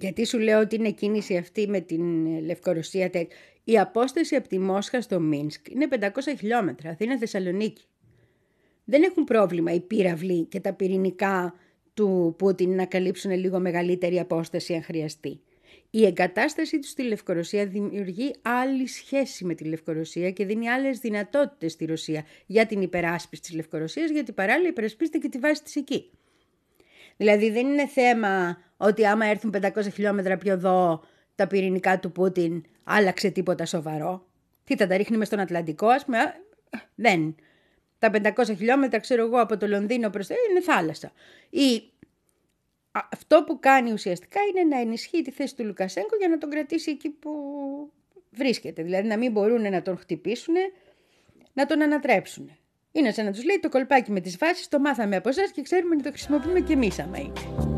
Γιατί σου λέω ότι είναι κίνηση αυτή με την Λευκορωσία. Η απόσταση από τη Μόσχα στο Μίνσκ είναι πεντακόσια χιλιόμετρα, Αθήνα-Θεσσαλονίκη. Δεν έχουν πρόβλημα οι πύραυλοι και τα πυρηνικά του Πούτιν να καλύψουν λίγο μεγαλύτερη απόσταση αν χρειαστεί. Η εγκατάστασή του στη Λευκορωσία δημιουργεί άλλη σχέση με τη Λευκορωσία και δίνει άλλες δυνατότητες στη Ρωσία για την υπεράσπιση της Λευκορωσίας, γιατί παράλληλα υπερασπίζεται και τη βάση της εκεί. Δηλαδή δεν είναι θέμα ότι άμα έρθουν πεντακόσια χιλιόμετρα πιο εδώ τα πυρηνικά του Πούτιν άλλαξε τίποτα σοβαρό. Τι θα τα ρίχνει μες στον Ατλαντικό, ας πούμε. Δεν. Τα πεντακόσια χιλιόμετρα, ξέρω εγώ, από το Λονδίνο προς το είναι θάλασσα. Ή αυτό που κάνει ουσιαστικά είναι να ενισχύει τη θέση του Λουκασέγκο για να τον κρατήσει εκεί που βρίσκεται. Δηλαδή να μην μπορούν να τον χτυπήσουν, να τον ανατρέψουν. Είναι σαν να τους λέει το κολπάκι με τις βάσεις, το μάθαμε από εσάς και ξέρουμε να το χρησιμοποιούμε και εμείς άμα είναι.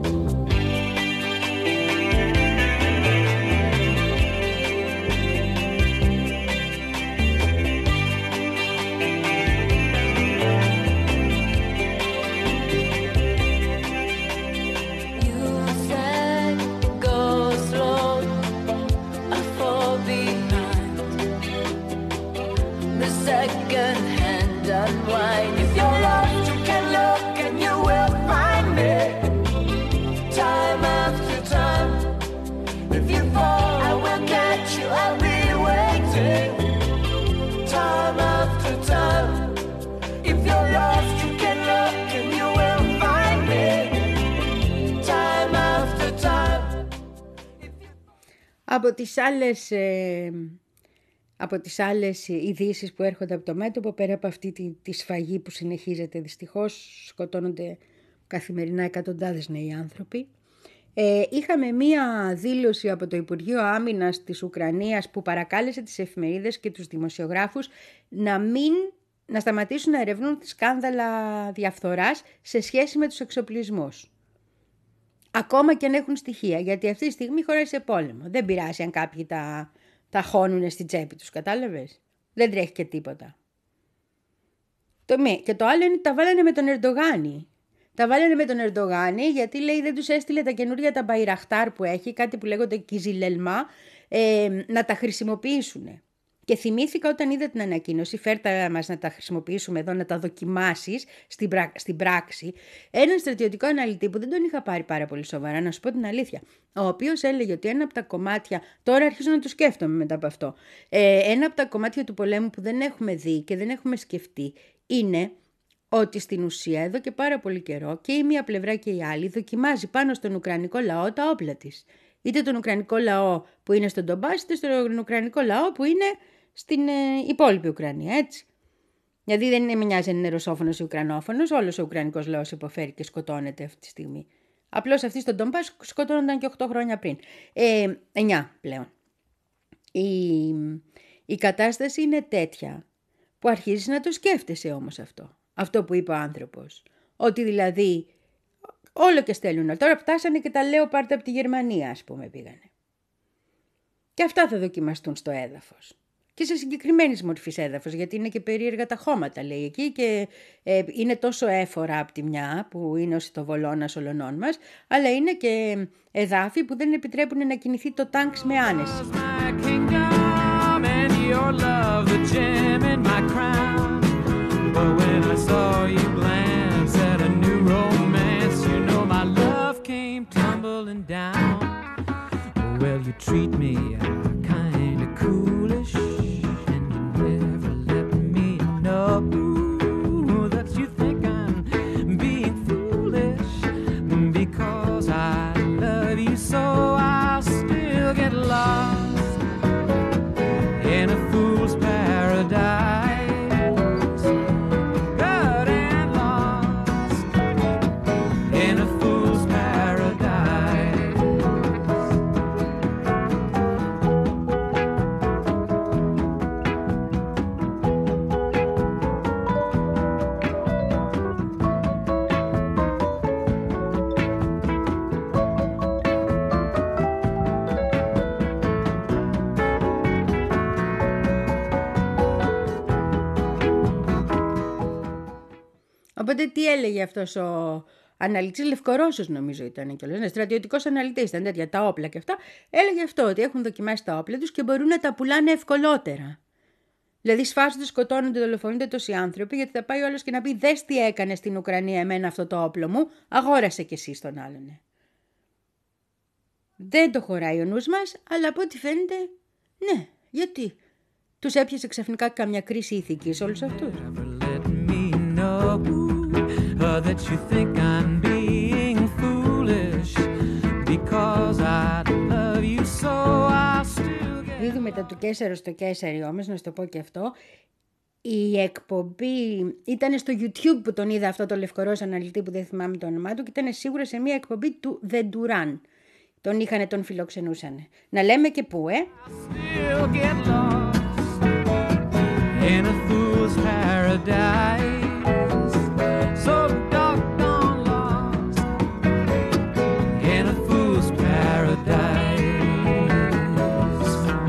Από τις άλλες, ε, από τις άλλες ειδήσεις που έρχονται από το μέτωπο, πέρα από αυτή τη, τη σφαγή που συνεχίζεται δυστυχώς, σκοτώνονται καθημερινά εκατοντάδες νέοι άνθρωποι. Ε, είχαμε μία δήλωση από το Υπουργείο Άμυνας της Ουκρανίας που παρακάλεσε τις εφημερίδες και τους δημοσιογράφους να, μην, να σταματήσουν να ερευνούν τη σκάνδαλα διαφθοράς σε σχέση με τους εξοπλισμούς. Ακόμα και αν έχουν στοιχεία, γιατί αυτή τη στιγμή χωράει σε πόλεμο. Δεν πειράζει αν κάποιοι τα, τα χώνουν στην τσέπη τους, κατάλαβες. Δεν τρέχει και τίποτα. Το μη. Και το άλλο είναι ότι τα βάλανε με τον Ερντογάνη. Τα βάλανε με τον Ερντογάνη γιατί λέει δεν τους έστειλε τα καινούργια τα Μπαϊραχτάρ που έχει, κάτι που λέγονται Κιζιλελμά, ε, να τα χρησιμοποιήσουν. Και θυμήθηκα όταν είδα την ανακοίνωση, φέρτα μας να τα χρησιμοποιήσουμε εδώ, να τα δοκιμάσεις στην, πρά... στην πράξη, έναν στρατιωτικό αναλυτή που δεν τον είχα πάρει πάρα πολύ σοβαρά, να σου πω την αλήθεια, ο οποίος έλεγε ότι ένα από τα κομμάτια, τώρα αρχίζω να το σκέφτομαι μετά από αυτό, ε, ένα από τα κομμάτια του πολέμου που δεν έχουμε δει και δεν έχουμε σκεφτεί είναι ότι στην ουσία εδώ και πάρα πολύ καιρό και η μία πλευρά και η άλλη δοκιμάζει πάνω στον Ουκρανικό λαό τα όπλα της. Είτε τον Ουκρανικό λαό που είναι στον Ντομπάς, είτε στον Ουκρανικό λαό που είναι στην ε, υπόλοιπη Ουκρανία, έτσι. Δηλαδή δεν είναι μοιάζει αν είναι ρωσόφωνος ή ουκρανόφωνος, όλος ο Ουκρανικός λαός υποφέρει και σκοτώνεται αυτή τη στιγμή. Απλώς αυτοί στον Ντομπάς σκοτώνονταν και οκτώ χρόνια πριν. Ε, εννιά πλέον. Η, η κατάσταση είναι τέτοια που αρχίζεις να το σκέφτεσαι όμως αυτό. Αυτό που είπε ο άνθρωπος. Ότι δηλαδή όλο και στέλνουν. Τώρα φτάσανε και τα Λέοπαρντ από τη Γερμανία, ας πούμε, πήγανε. Και αυτά θα δοκιμαστούν στο έδαφος. Και σε συγκεκριμένης μορφής έδαφος, γιατί είναι και περίεργα τα χώματα, λέει εκεί, και ε, είναι τόσο έφορα από τη μια, που είναι ως το βολώνας ολονών μας, αλλά είναι και εδάφη που δεν επιτρέπουν να κινηθεί το τάγκς με άνεση. Well, you treat me kind of coolish, and you never let me know that you think I'm being foolish. Because I love you so, I'll still get lost in a fool's paradise. Good and lost in a fool's paradise. Οπότε τι έλεγε αυτός ο, αναλυτής Λευκορώσος νομίζω ήταν κιόλας, ναι, στρατιωτικός αναλυτής, ήταν τέτοια τα όπλα και αυτά, έλεγε αυτό, ότι έχουν δοκιμάσει τα όπλα τους και μπορούν να τα πουλάνε ευκολότερα. Δηλαδή σφάζονται, σκοτώνονται, δολοφονούνται τόσοι άνθρωποι, γιατί θα πάει ο άλλος και να πει δες τι έκανε στην Ουκρανία εμένα αυτό το όπλο μου, αγόρασε κι εσύ τον άλλον. Δεν το χωράει ο νους μας, αλλά από ό,τι φαίνεται, ναι, γιατί τους έπιασε ξαφνικά καμιά κρίση ηθικής όλους αυτούς. Δίδουμε τα του Κέσσαρο στο Κέσσαρι όμως, να σου το πω και αυτό. Η εκπομπή ήταν στο YouTube που τον είδα αυτό το Λευκορώσο αναλυτή που δεν θυμάμαι το όνομά του και ήταν σίγουρα σε μια εκπομπή του The Duran. Τον είχανε, τον φιλοξενούσανε. Να λέμε και πού, ε. In a fool's paradise, so dark dawn lost, in a fool's paradise.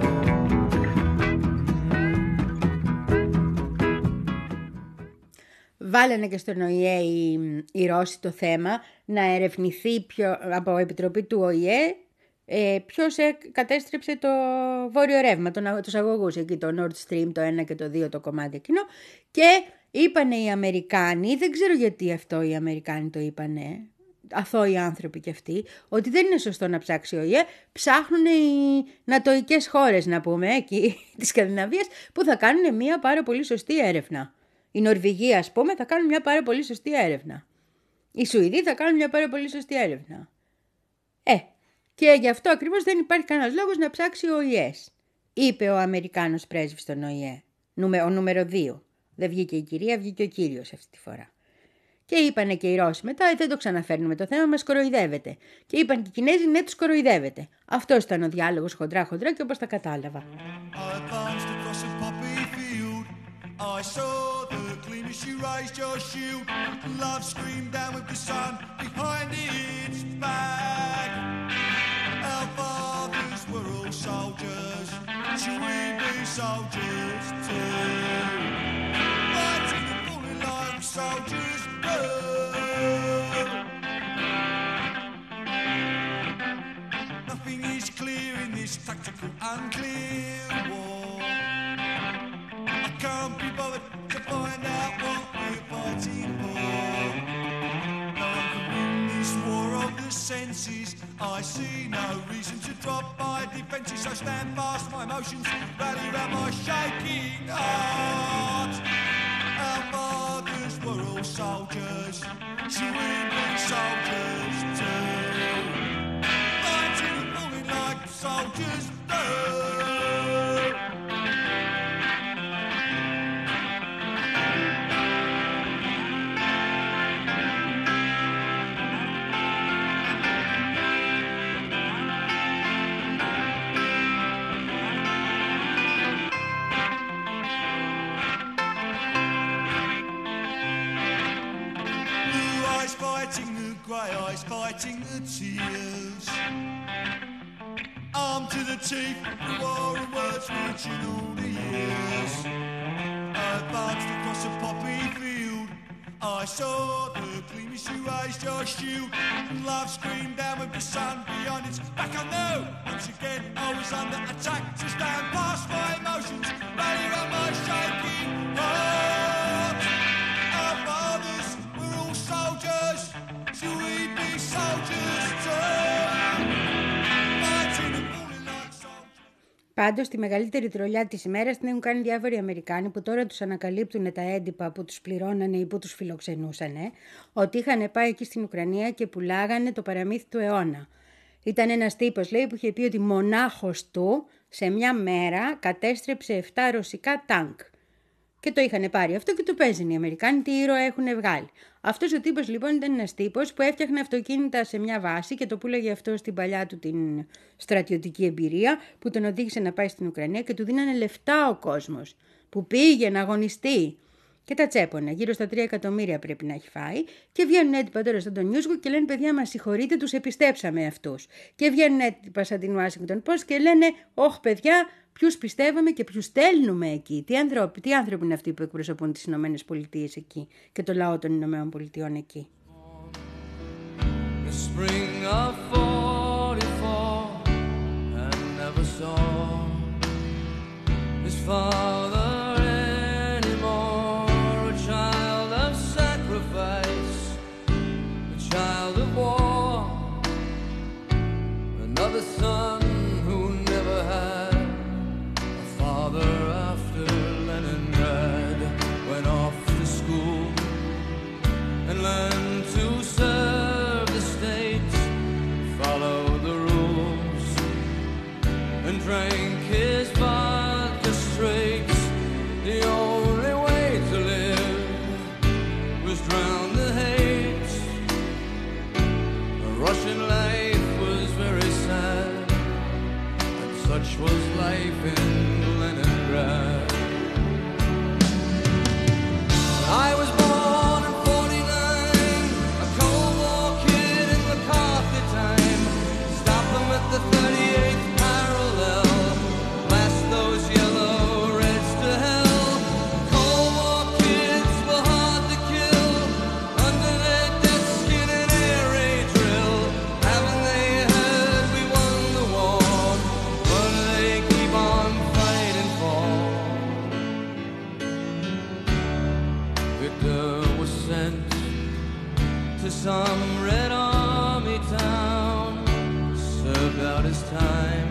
Βάλανε και στον Ο Η Ε οι, οι Ρώσοι το θέμα να ερευνηθεί πιο, από επιτροπή του Ο Η Ε Ε, ποιος ε, κατέστρεψε το βόρειο ρεύμα, τον, τους αγωγούς εκεί, το Nord Stream, το ένα και το δύο, το κομμάτι εκείνο, και είπανε οι Αμερικάνοι, δεν ξέρω γιατί αυτό οι Αμερικάνοι το είπανε, αθώοι άνθρωποι κι αυτοί, ότι δεν είναι σωστό να ψάξει ο Ο Η Ε, ψάχνουν οι νατοικές χώρες, να πούμε, εκεί της Σκανδιναβίας, που θα κάνουν μια πάρα πολύ σωστή έρευνα. Η Νορβηγία, ας πούμε, θα κάνουν μια πάρα πολύ σωστή έρευνα. Οι Σουηδοί θα κάνουν μια πάρα πολύ σωστή έρευνα. Ε, και γι' αυτό ακριβώς δεν υπάρχει κανένας λόγος να ψάξει ο Ο Η Ε, είπε ο Αμερικάνος πρέσβης στον Ο Η Ε, ο νούμερο δύο. Δεν βγήκε η κυρία, βγήκε ο κύριος αυτή τη φορά. Και είπανε και οι Ρώσοι μετά, ε, δεν το ξαναφέρνουμε το θέμα, μας κοροϊδεύετε. Και είπαν και οι Κινέζοι, ναι, τους κοροϊδεύετε. Αυτός ήταν ο διάλογος χοντρά-χοντρά και όπως τα κατάλαβα. I saw the gleam as she raised your shield. Love screamed down with the sun behind its back. Our fathers were all soldiers. Should we be soldiers too? Fighting and falling like soldiers do. Nothing is clear in this tactical unclear war. Can't be bothered to find out what we're fighting for. No one can win this war of the senses. I see no reason to drop my defences. So stand fast, my emotions rally round my shaking heart. Our fathers were all soldiers. Should we be soldiers too? Fighting and falling like soldiers do. Fighting the grey eyes, fighting the tears. Armed to the teeth, the war and words reaching all the years. I advanced across a poppy field. I saw the gleam as you raised your shield. Love screamed down with the sun beyond its back. I know once again I was under attack. To stand past my emotions, rally around my shaking heart. Our fathers were all soldiers. Should we be soldiers too? Fighting and falling like soldiers. Πάντως, τη μεγαλύτερη τρολιά της ημέρας την έχουν κάνει διάφοροι Αμερικάνοι που τώρα τους ανακαλύπτουν τα έντυπα που τους πληρώνανε ή που τους φιλοξενούσανε, ότι είχαν πάει εκεί στην Ουκρανία και πουλάγανε το παραμύθι του αιώνα. Ήταν ένας τύπος, λέει, που είχε πει ότι μονάχος του σε μια μέρα κατέστρεψε επτά ρωσικά τάγκ. Και το είχαν πάρει αυτό και το παίζουν οι Αμερικάνοι, τι ήρωα έχουν βγάλει. Αυτός ο τύπος λοιπόν ήταν ένας τύπος που έφτιαχνε αυτοκίνητα σε μια βάση και το πούλαγε αυτό στην παλιά του την στρατιωτική εμπειρία που τον οδήγησε να πάει στην Ουκρανία και του δίνανε λεφτά ο κόσμος που πήγε να αγωνιστεί. Και τα τσέπωνε, γύρω στα τρία εκατομμύρια πρέπει να έχει φάει. Και βγαίνουν έντυπα τώρα στον Newsweek και λένε: παιδιά, μας συγχωρείτε, τους επιστέψαμε αυτούς. Και βγαίνουν έντυπα σαν την Washington Post και λένε: όχ, παιδιά, ποιους πιστεύαμε και ποιους στέλνουμε εκεί. Τι άνθρωποι, τι άνθρωποι είναι αυτοί που εκπροσωπούν τις Ηνωμένες Πολιτείες εκεί και το λαό των Ηνωμένων Πολιτειών εκεί. spring of forty-four, and never saw his father anymore. A child of sacrifice, a child of war, another son who never had a father after Leningrad. Went off to school and learned to serve the state, follow the rules, and drank his vodka straight. The only way to live was drown the hate. A Russian life was very sad, and such was life in Leningrad. I was born in forty-nine, a Cold War kid in McCarthy time. Stop them at the thirty-eighth parallel, blast those yellow reds to hell. Cold War kids were hard to kill, under their desk in an air raid drill. Haven't they heard we won the war? What do they keep on fighting for? Victor was sent to some Red Army town, served out his time,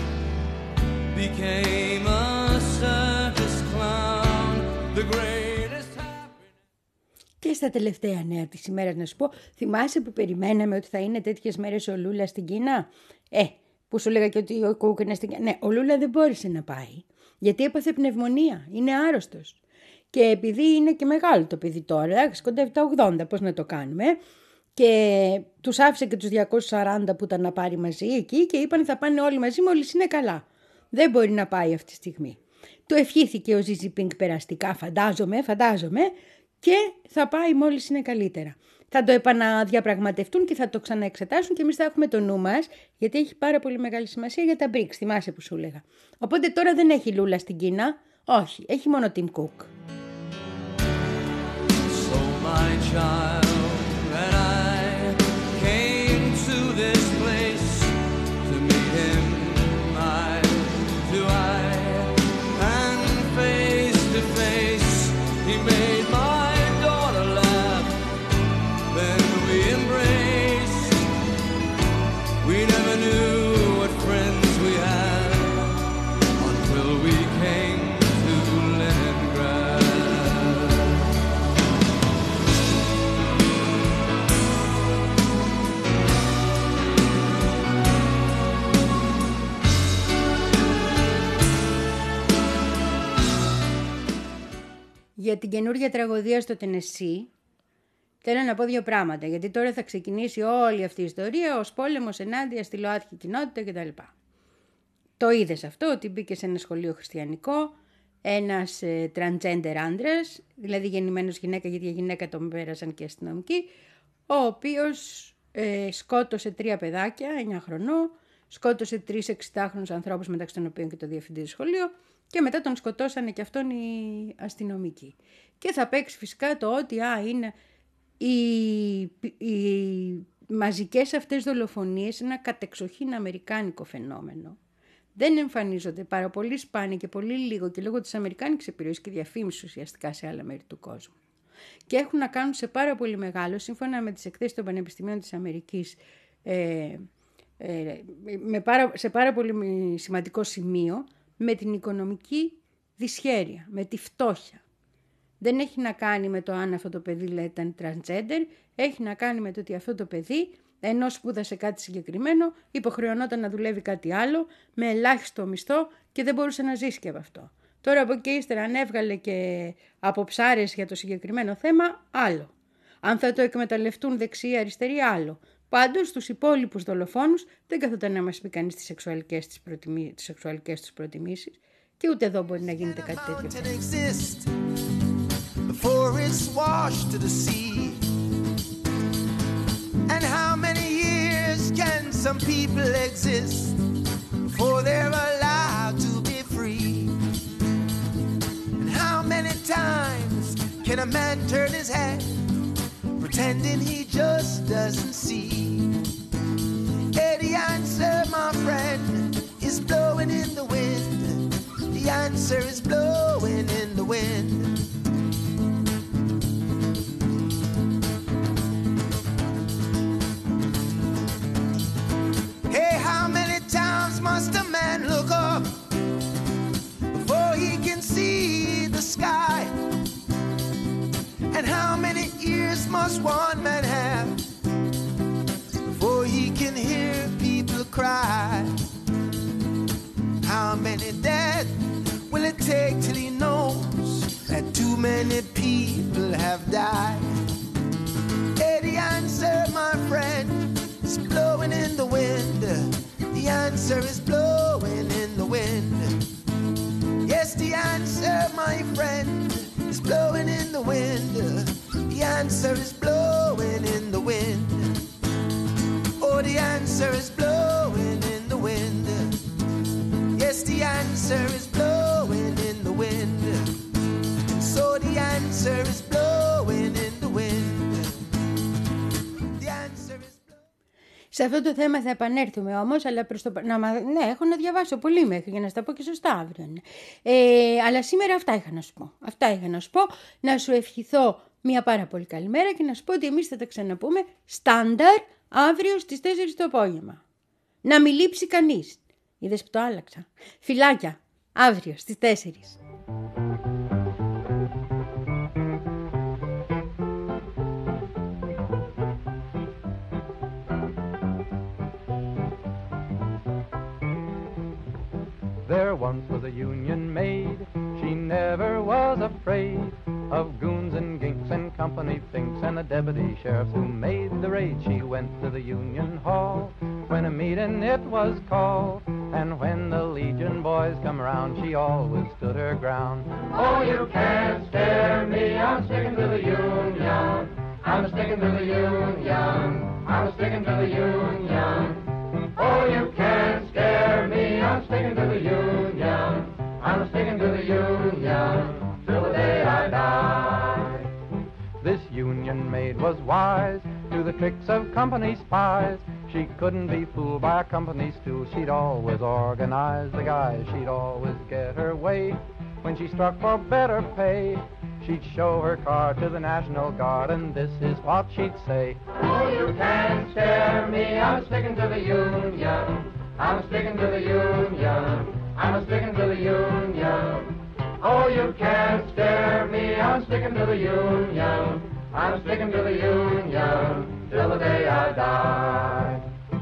became a circus clown, the greatest happiness. Και στα τελευταία νέα της ημέρας να σου πω, θυμάσαι που περιμέναμε ότι θα είναι τέτοιες μέρες ο Λούλα στην Κίνα? Ε, που σου λέγα και ότι ο Κουκ είναι στην Κίνα. Ναι, ο Λούλα δεν μπόρεσε να πάει, γιατί έπαθε πνευμονία, είναι άρρωστος. Και επειδή είναι και μεγάλο το παιδί τώρα, κοντεύει τα ογδόντα, πώς να το κάνουμε. Και τους άφησε και τους διακόσιους σαράντα που ήταν να πάρει μαζί εκεί και είπαν θα πάνε όλοι μαζί μόλις είναι καλά. Δεν μπορεί να πάει αυτή τη στιγμή. Του ευχήθηκε ο Ζι Πινγκ περαστικά, φαντάζομαι, φαντάζομαι, και θα πάει μόλις είναι καλύτερα. Θα το επαναδιαπραγματευτούν και θα το ξαναεξετάσουν και εμείς θα έχουμε το νου μας, γιατί έχει πάρα πολύ μεγάλη σημασία για τα μπρικς, θυμάσαι που σου έλεγα. Οπότε τώρα δεν έχει Λούλα στην Κίνα, όχι, έχει μόνο Tim Cook. So my child and I came to this place to meet him eye to eye and face to face. He made my daughter laugh, then we embraced. We never knew what friends we had until we came to Leningrad. Για την καινούργια τραγωδία στο Τενεσσί θέλω να πω δύο πράγματα, γιατί τώρα θα ξεκινήσει όλη αυτή η ιστορία ως πόλεμος ενάντια στη ΛΟΑΤΚΙ κοινότητα κτλ. Το είδες αυτό, ότι μπήκε σε ένα σχολείο χριστιανικό ένας ε, transgender άντρας, δηλαδή γεννημένος γυναίκα, γιατί η γυναίκα τον πέρασαν και αστυνομικοί, ο οποίος ε, σκότωσε τρία παιδάκια, εννιά χρονών, σκότωσε τρεις εξηντάχρονους ανθρώπους, μεταξύ των οποίων και το διευθυντή του σχολείου, και μετά τον σκοτώσανε και αυτόν οι αστυνομικοί. Και θα παίξει φυσικά το ότι α, είναι οι, οι μαζικές αυτές δολοφονίες, ένα κατεξοχήν αμερικάνικο φαινόμενο. Δεν εμφανίζονται πάρα πολύ σπάνια και πολύ λίγο και λόγω της αμερικάνικης επιρροής και διαφήμισης ουσιαστικά σε άλλα μέρη του κόσμου. Και έχουν να κάνουν σε πάρα πολύ μεγάλο, σύμφωνα με τις εκθέσεις των πανεπιστημίων της Αμερικής, ε, ε, με πάρα, σε πάρα πολύ σημαντικό σημείο, με την οικονομική δυσχέρεια, με τη φτώχεια. Δεν έχει να κάνει με το αν αυτό το παιδί λέει, ήταν transgender, έχει να κάνει με το ότι αυτό το παιδί, ενώ σπούδασε κάτι συγκεκριμένο, υποχρεωνόταν να δουλεύει κάτι άλλο, με ελάχιστο μισθό και δεν μπορούσε να ζήσει και από αυτό. Τώρα από εκεί ύστερα αν έβγαλε και από ψάρες για το συγκεκριμένο θέμα, άλλο. Αν θα το εκμεταλλευτούν δεξιοί αριστεροί, άλλο. Πάντως στους υπόλοιπους δολοφόνους δεν καθόταν να μας πει κανείς τις σεξουαλικές, τις προτιμί... τις σεξουαλικές τους προτιμήσεις και ούτε εδώ μπορεί να γίνεται κάτι τέτοιο. Before it's washed to the sea. And how many years can some people exist before they're allowed to be free? And how many times can a man turn his head, pretending he just doesn't see. Hey, the answer, my friend, is blowing in the wind. The answer is blowing in the wind. Hey, how many times must a man look up before he can see the sky? And how many ears must one man have before he can hear people cry? How many dead will it take till he knows that too many people have died? Hey, the answer, my friend, is blowing in the wind. The answer is blowing in the wind. Yes, the answer, my friend, is blowing in the wind. The answer is blowing in the wind. Oh, the answer is blowing in the wind. Yes, the answer is blowing in the wind. So the answer is blowing in the wind. The answer is blowing. Σε αυτό το θέμα θα επανέλθουμε όμως, αλλά προς το... να, ναι, έχω να διαβάσω πολύ μέχρι για να στα πω και σωστά αύριο. Ναι. Ε, αλλά σήμερα αυτά είχα να σου πω. Αυτά είχα να σου πω. Να σου ευχηθώ μια πάρα πολύ καλή μέρα και να σου πω ότι εμείς θα τα ξαναπούμε στάνταρ αύριο στις τέσσερις το απόγευμα. Να μην λείψει κανείς. Είδες που το άλλαξα. Φιλάκια, αύριο στις τέσσερις. There once was a union maid, she never was afraid of goons and ginks and company finks and the deputy sheriffs who made the raid. She went to the union hall when a meeting it was called, and when the Legion boys come around, she always stood her ground. Oh, you can't scare me, I'm sticking to the union. I'm sticking to the union. I'm sticking to the union. Oh, you can't scare me, I'm sticking to the union. I'm sticking to the union till the day I die. This union maid was wise to the tricks of company spies. She couldn't be fooled by a company stool. She'd always organize the guys. She'd always get her way. When she struck for better pay, she'd show her card to the National Guard, and this is what she'd say. Oh, you can't scare me, I'm sticking to the union. I'm sticking to the union. I'm sticking to the union. Oh, you can't scare me, I'm sticking to the union. I'm sticking to the union till the day I die.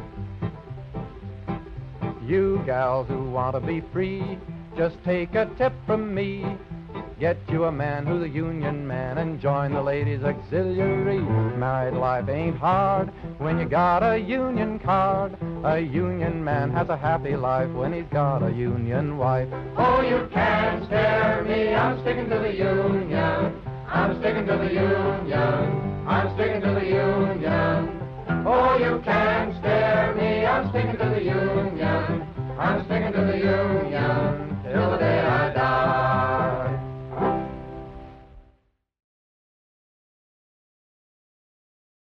You gals who want to be free, just take a tip from me. Get you a man who's a union man and join the ladies' auxiliary. Married life ain't hard when you got a union card. A union man has a happy life when he's got a union wife. Oh, you can't scare me, I'm sticking to the union. I'm sticking to the union. I'm sticking to the union. Oh, you can't scare me, I'm sticking to the union. I'm sticking to the